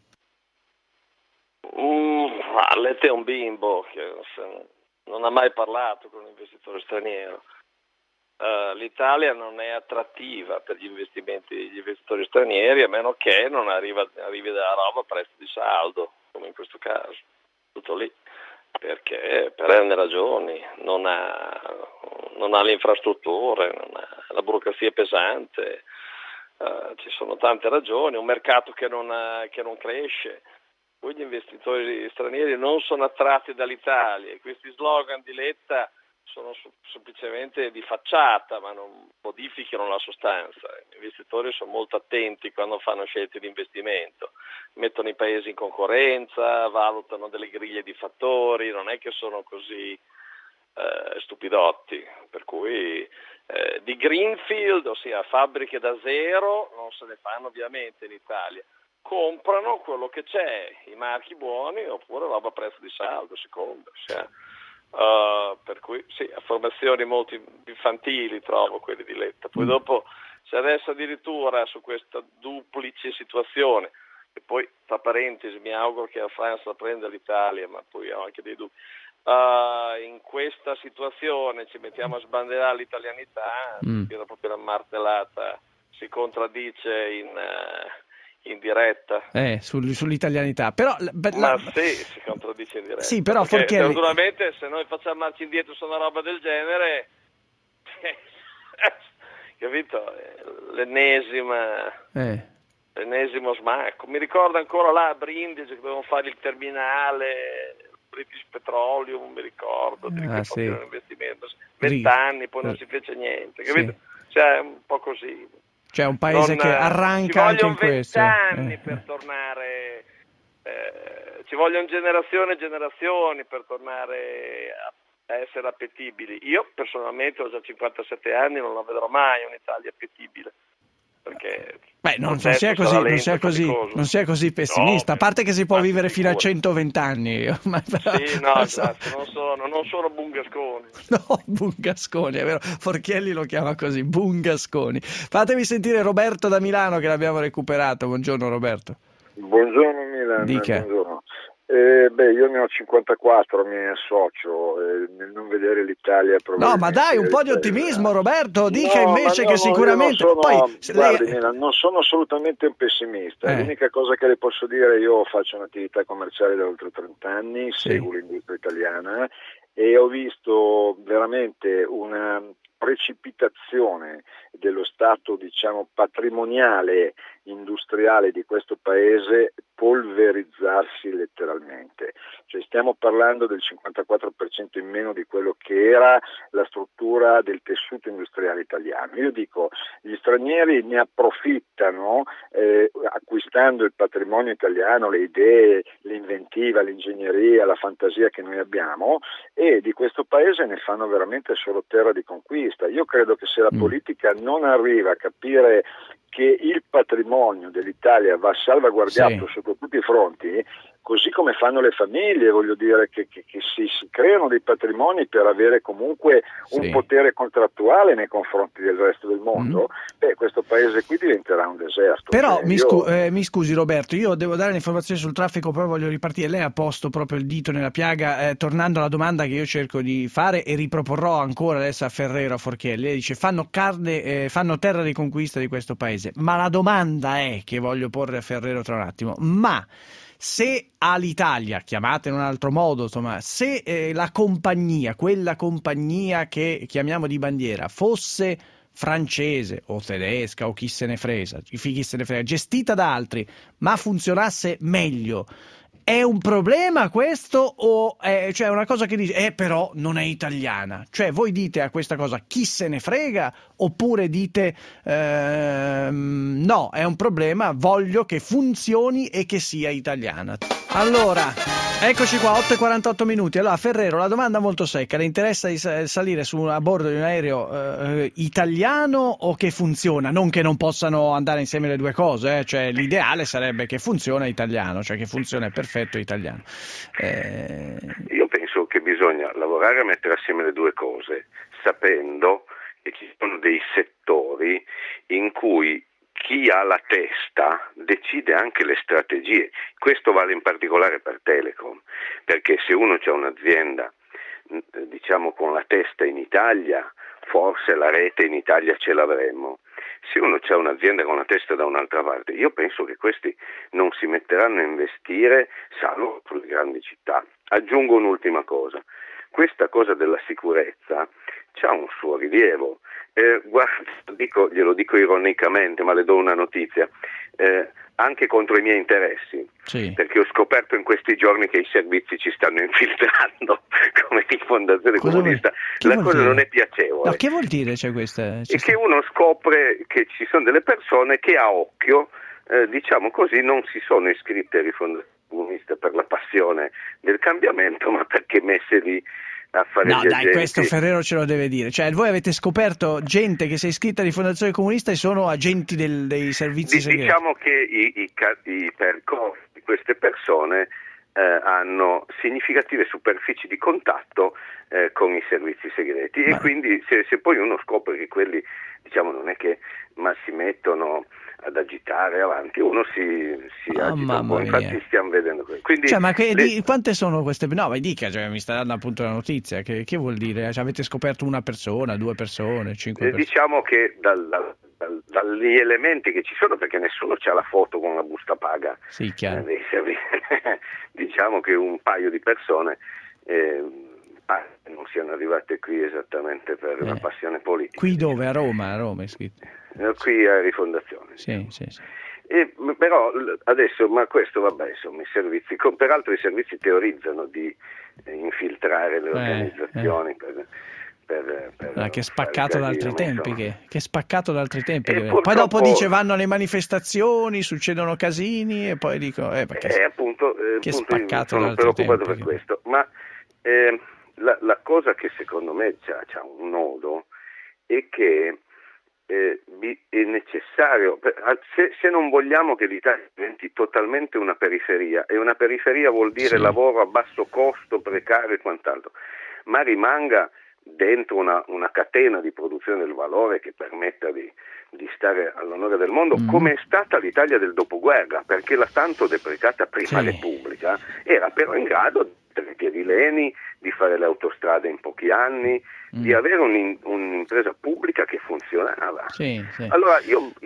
Letta è un bimbo che non ha mai parlato con un investitore straniero. L'Italia non è attrattiva per gli investimenti degli investitori stranieri, a meno che non arrivi della roba a prezzo di saldo, come in questo caso. Tutto lì. Perché per N ragioni non ha le infrastrutture, la burocrazia è pesante, ci sono tante ragioni, un mercato che non cresce. Poi gli investitori stranieri non sono attratti dall'Italia, e questi slogan di Letta sono semplicemente di facciata, ma non modificano la sostanza. Gli investitori sono molto attenti quando fanno scelte di investimento, mettono i paesi in concorrenza, valutano delle griglie di fattori, non è che sono così stupidotti, per cui di greenfield, ossia fabbriche da zero, non se ne fanno ovviamente in Italia. Comprano quello che c'è, i marchi buoni, oppure roba a prezzo di saldo, si compra. Per cui sì, affermazioni molto infantili trovo quelle di Letta. Poi dopo, se adesso addirittura su questa duplice situazione, e poi tra parentesi mi auguro che la Francia la prenda l'Italia, ma poi ho anche dei dubbi, in questa situazione ci mettiamo a sbandierare l'italianità, era proprio una martellata, si contraddice in diretta. Sull'italianità. Però, si contraddice in diretta. Sì, però perché naturalmente se noi facciamo marcia indietro su una roba del genere, capito? L'ennesimo smacco. Mi ricordo ancora là a Brindisi che dovevano fare il terminale British Petroleum, mi ricordo, di un investimento 20 anni, poi non si fece niente, capito? Sì. Cioè un po' così. Cioè un paese che arranca anche in questo. Ci vogliono 20 anni per tornare, ci vogliono generazioni e generazioni per tornare a essere appetibili. Io personalmente ho già 57 anni, non la vedrò mai un'Italia appetibile. Perché non sia così pessimista, a parte che si può vivere fino a 120 anni. Sì, grazie, non sono Bungasconi. No, Bungasconi, è vero, Forchielli lo chiama così, Bungasconi. Fatemi sentire Roberto da Milano che l'abbiamo recuperato. Buongiorno Roberto. Buongiorno Milan, Dica. Buongiorno. Io ne ho 54, mi associo, nel non vedere l'Italia No, ma dai, un po' di ottimismo Roberto, dica invece che sicuramente... Milan, non sono assolutamente un pessimista, l'unica cosa che le posso dire, io faccio un'attività commerciale da oltre 30 anni, seguo l'industria italiana e ho visto veramente una precipitazione dello stato, diciamo, patrimoniale industriale di questo paese polverizzarsi letteralmente. Cioè stiamo parlando del 54% in meno di quello che era la struttura del tessuto industriale italiano. Io dico, gli stranieri ne approfittano acquistando il patrimonio italiano, le idee, l'inventiva, l'ingegneria, la fantasia che noi abbiamo, e di questo paese ne fanno veramente solo terra di conquista. Io credo che se la politica non arriva a capire che il patrimonio dell'Italia va salvaguardato sotto tutti i fronti, così come fanno le famiglie, voglio dire, che si creano dei patrimoni per avere comunque un potere contrattuale nei confronti del resto del mondo, questo paese qui diventerà un deserto. Però mi scusi Roberto, io devo dare le informazioni sul traffico, poi voglio ripartire. Lei ha posto proprio il dito nella piaga, tornando alla domanda che io cerco di fare e riproporrò ancora adesso a Ferrero, a Forchielli. Lei dice fanno terra di conquista di questo paese, ma la domanda è, che voglio porre a Ferrero tra un attimo, ma se all'Italia, chiamate in un altro modo, insomma, se la compagnia, quella compagnia che chiamiamo di bandiera, fosse francese o tedesca o chi se ne frega, gestita da altri, ma funzionasse meglio, è un problema questo o è una cosa che dice però non è italiana? Cioè voi dite a questa cosa chi se ne frega, oppure dite no, è un problema, voglio che funzioni e che sia italiana? Allora, eccoci qua, 8:48 minuti. Allora Ferrero, la domanda molto secca: le interessa di salire a bordo di un aereo italiano o che funziona? Non che non possano andare insieme le due cose, cioè l'ideale sarebbe che funziona italiano, cioè che funziona perfetto italiano. Io penso che bisogna lavorare a mettere assieme le due cose, sapendo che ci sono dei settori in cui chi ha la testa decide anche le strategie. Questo vale in particolare per Telecom, perché se uno c'ha un'azienda, diciamo, con la testa in Italia, forse la rete in Italia ce l'avremmo. Se uno c'ha un'azienda con la testa da un'altra parte, io penso che questi non si metteranno a investire, salvo sulle grandi città. Aggiungo un'ultima cosa. Questa cosa della sicurezza c'ha un suo rilievo. Guarda, glielo dico ironicamente, ma le do una notizia, anche contro i miei interessi, perché ho scoperto in questi giorni che i servizi ci stanno infiltrando come di Fondazione Comunista. La cosa non è piacevole. No, che vuol dire questa? E che uno scopre che ci sono delle persone che a occhio, diciamo così, non si sono iscritte a Rifondazione Comunista per la passione del cambiamento, ma perché messe lì a fare no, gli dai, agenti. questo Ferrero ce lo deve dire. Cioè, voi avete scoperto gente che si è iscritta a Rifondazione Comunista e sono agenti dei servizi segreti. Diciamo che i percorsi di queste persone hanno significative superfici di contatto con i servizi segreti, e quindi se poi uno scopre che quelli, diciamo, non è che si mettono ad agitare avanti, uno si agita un po', infatti stiamo vedendo questo. Quindi, ma quante sono queste? No, ma dica, mi sta dando appunto la notizia, che vuol dire? Avete scoperto una persona, due persone, 5 persone? Diciamo che dagli elementi che ci sono, perché nessuno c'ha la foto con la busta paga. Sì, chiaro. Diciamo che un paio di persone non siano arrivate qui esattamente per una passione politica. Qui dove? A Roma è scritto. Qui a Rifondazione. Sì. Però adesso, ma questo vabbè, insomma, i servizi, peraltro i servizi teorizzano di infiltrare le organizzazioni che è spaccato da altri tempi, che è spaccato da altri tempi. Purtroppo, poi dopo dice vanno alle manifestazioni, succedono casini e poi dico appunto che è spaccato sono da altri preoccupato tempi. Per questo, ma la cosa che secondo me c'ha un nodo è che è necessario, se non vogliamo che l'Italia diventi totalmente una periferia, e una periferia vuol dire lavoro a basso costo, precario e quant'altro, ma rimanga dentro una catena di produzione del valore che permetta di stare all'onore del mondo, come è stata l'Italia del dopoguerra, perché la tanto deprecata Prima Repubblica era però in grado di mettere i piedileni, di fare le autostrade in pochi anni, di avere un'impresa pubblica che funzionava. Allora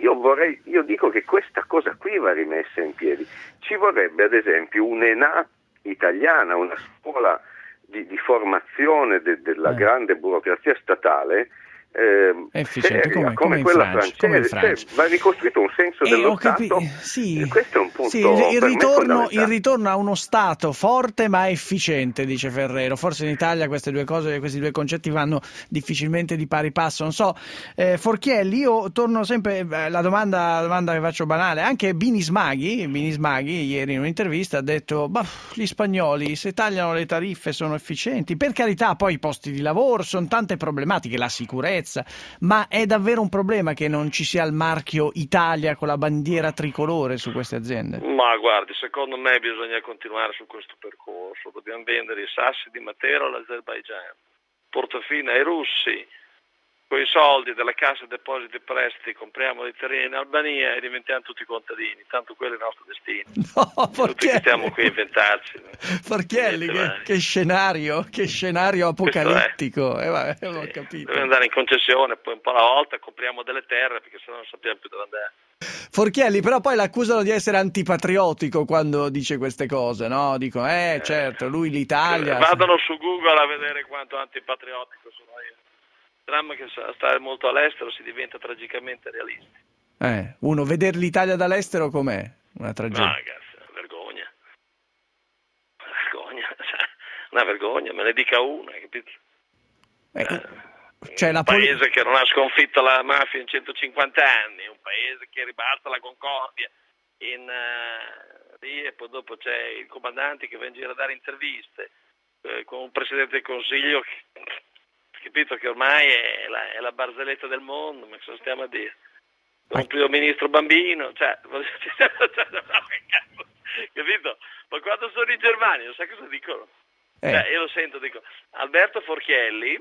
io dico che questa cosa qui va rimessa in piedi. Ci vorrebbe ad esempio un'ENA italiana, una scuola di formazione della grande burocrazia statale efficiente, seria, come quella in Francia, francese, va ricostruito un senso dello Stato. Questo è un punto il ritorno a uno Stato forte ma efficiente, dice Ferrero. Forse in Italia queste due cose, questi due concetti vanno difficilmente di pari passo, non so. Forchielli, io torno sempre la domanda che faccio banale. Anche Bini Smaghi ieri in un'intervista ha detto gli spagnoli se tagliano le tariffe sono efficienti, per carità, poi i posti di lavoro, sono tante problematiche, la sicurezza, ma è davvero un problema che non ci sia il marchio Italia con la bandiera tricolore su queste aziende? Ma guardi, secondo me bisogna continuare su questo percorso, dobbiamo vendere i sassi di Matera all'Azerbaigian, portofino ai russi, con i soldi della Cassa Depositi e Prestiti compriamo dei terreni in Albania e diventiamo tutti contadini, tanto quello è il nostro destino. No, tutti che stiamo qui a inventarci. Forchielli, che scenario apocalittico. L'ho capito. Dobbiamo andare in concessione, poi un po' alla volta compriamo delle terre perché sennò non sappiamo più dove andare. Forchielli, però poi l'accusano di essere antipatriottico quando dice queste cose, no? Dico, certo, lui l'Italia... Vadano su Google a vedere quanto antipatriottico sono io. Il dramma è che stare molto all'estero si diventa tragicamente realisti. Uno, vedere l'Italia dall'estero com'è? Una tragedia. No, ragazzi, una vergogna, me ne dica una, capito? Un paese che non ha sconfitto la mafia in 150 anni, un paese che ribalta la concordia lì, e poi dopo c'è il comandante che va in giro a dare interviste con un presidente del Consiglio capito che ormai è la barzelletta del mondo, ma cosa stiamo a dire? Un primo ministro bambino, capito? Ma quando sono in Germania, non sai cosa dicono? Io lo sento, dico Alberto Forchielli,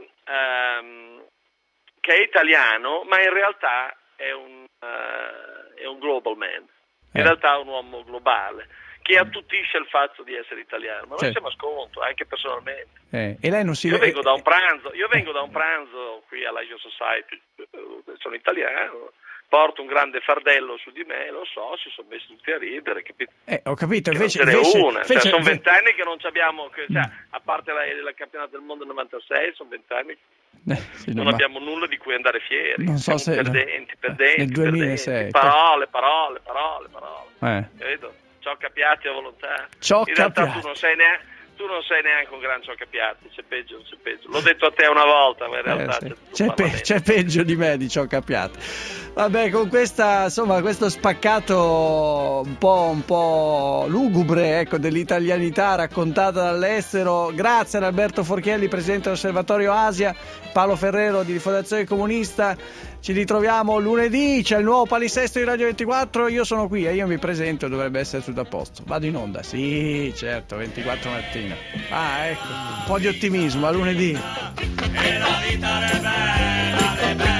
che è italiano, ma in realtà è un global man, in realtà è un uomo globale, che attutisce il fatto di essere italiano, ma noi siamo a sconto, anche personalmente. E lei non si... Io vengo da un pranzo qui all'Agio Society, sono italiano, porto un grande fardello su di me, lo so, si sono messi tutti a ridere, capito? Ho capito, invece sono 20 anni che non abbiamo, a parte il campionato del mondo 96, sono 20 anni non abbiamo nulla di cui andare fieri, non so se perdenti, nel 2006 parole, capito? Cioccapiatti a volontà. In realtà tu non sei neanche un gran cioccapiatti, c'è peggio. L'ho detto a te una volta, ma in realtà c'è peggio di me di cioccapiatti. Vabbè, con questo spaccato un po' lugubre, dell'italianità raccontata dall'estero, grazie ad Alberto Forchielli, presidente dell'Osservatorio Asia, Paolo Ferrero di Rifondazione Comunista. Ci ritroviamo lunedì, c'è il nuovo palinsesto di Radio 24, io sono qui e io mi presento, dovrebbe essere tutto a posto. Vado in onda? Sì, certo, 24 mattina. Ecco, un po' di ottimismo, a lunedì.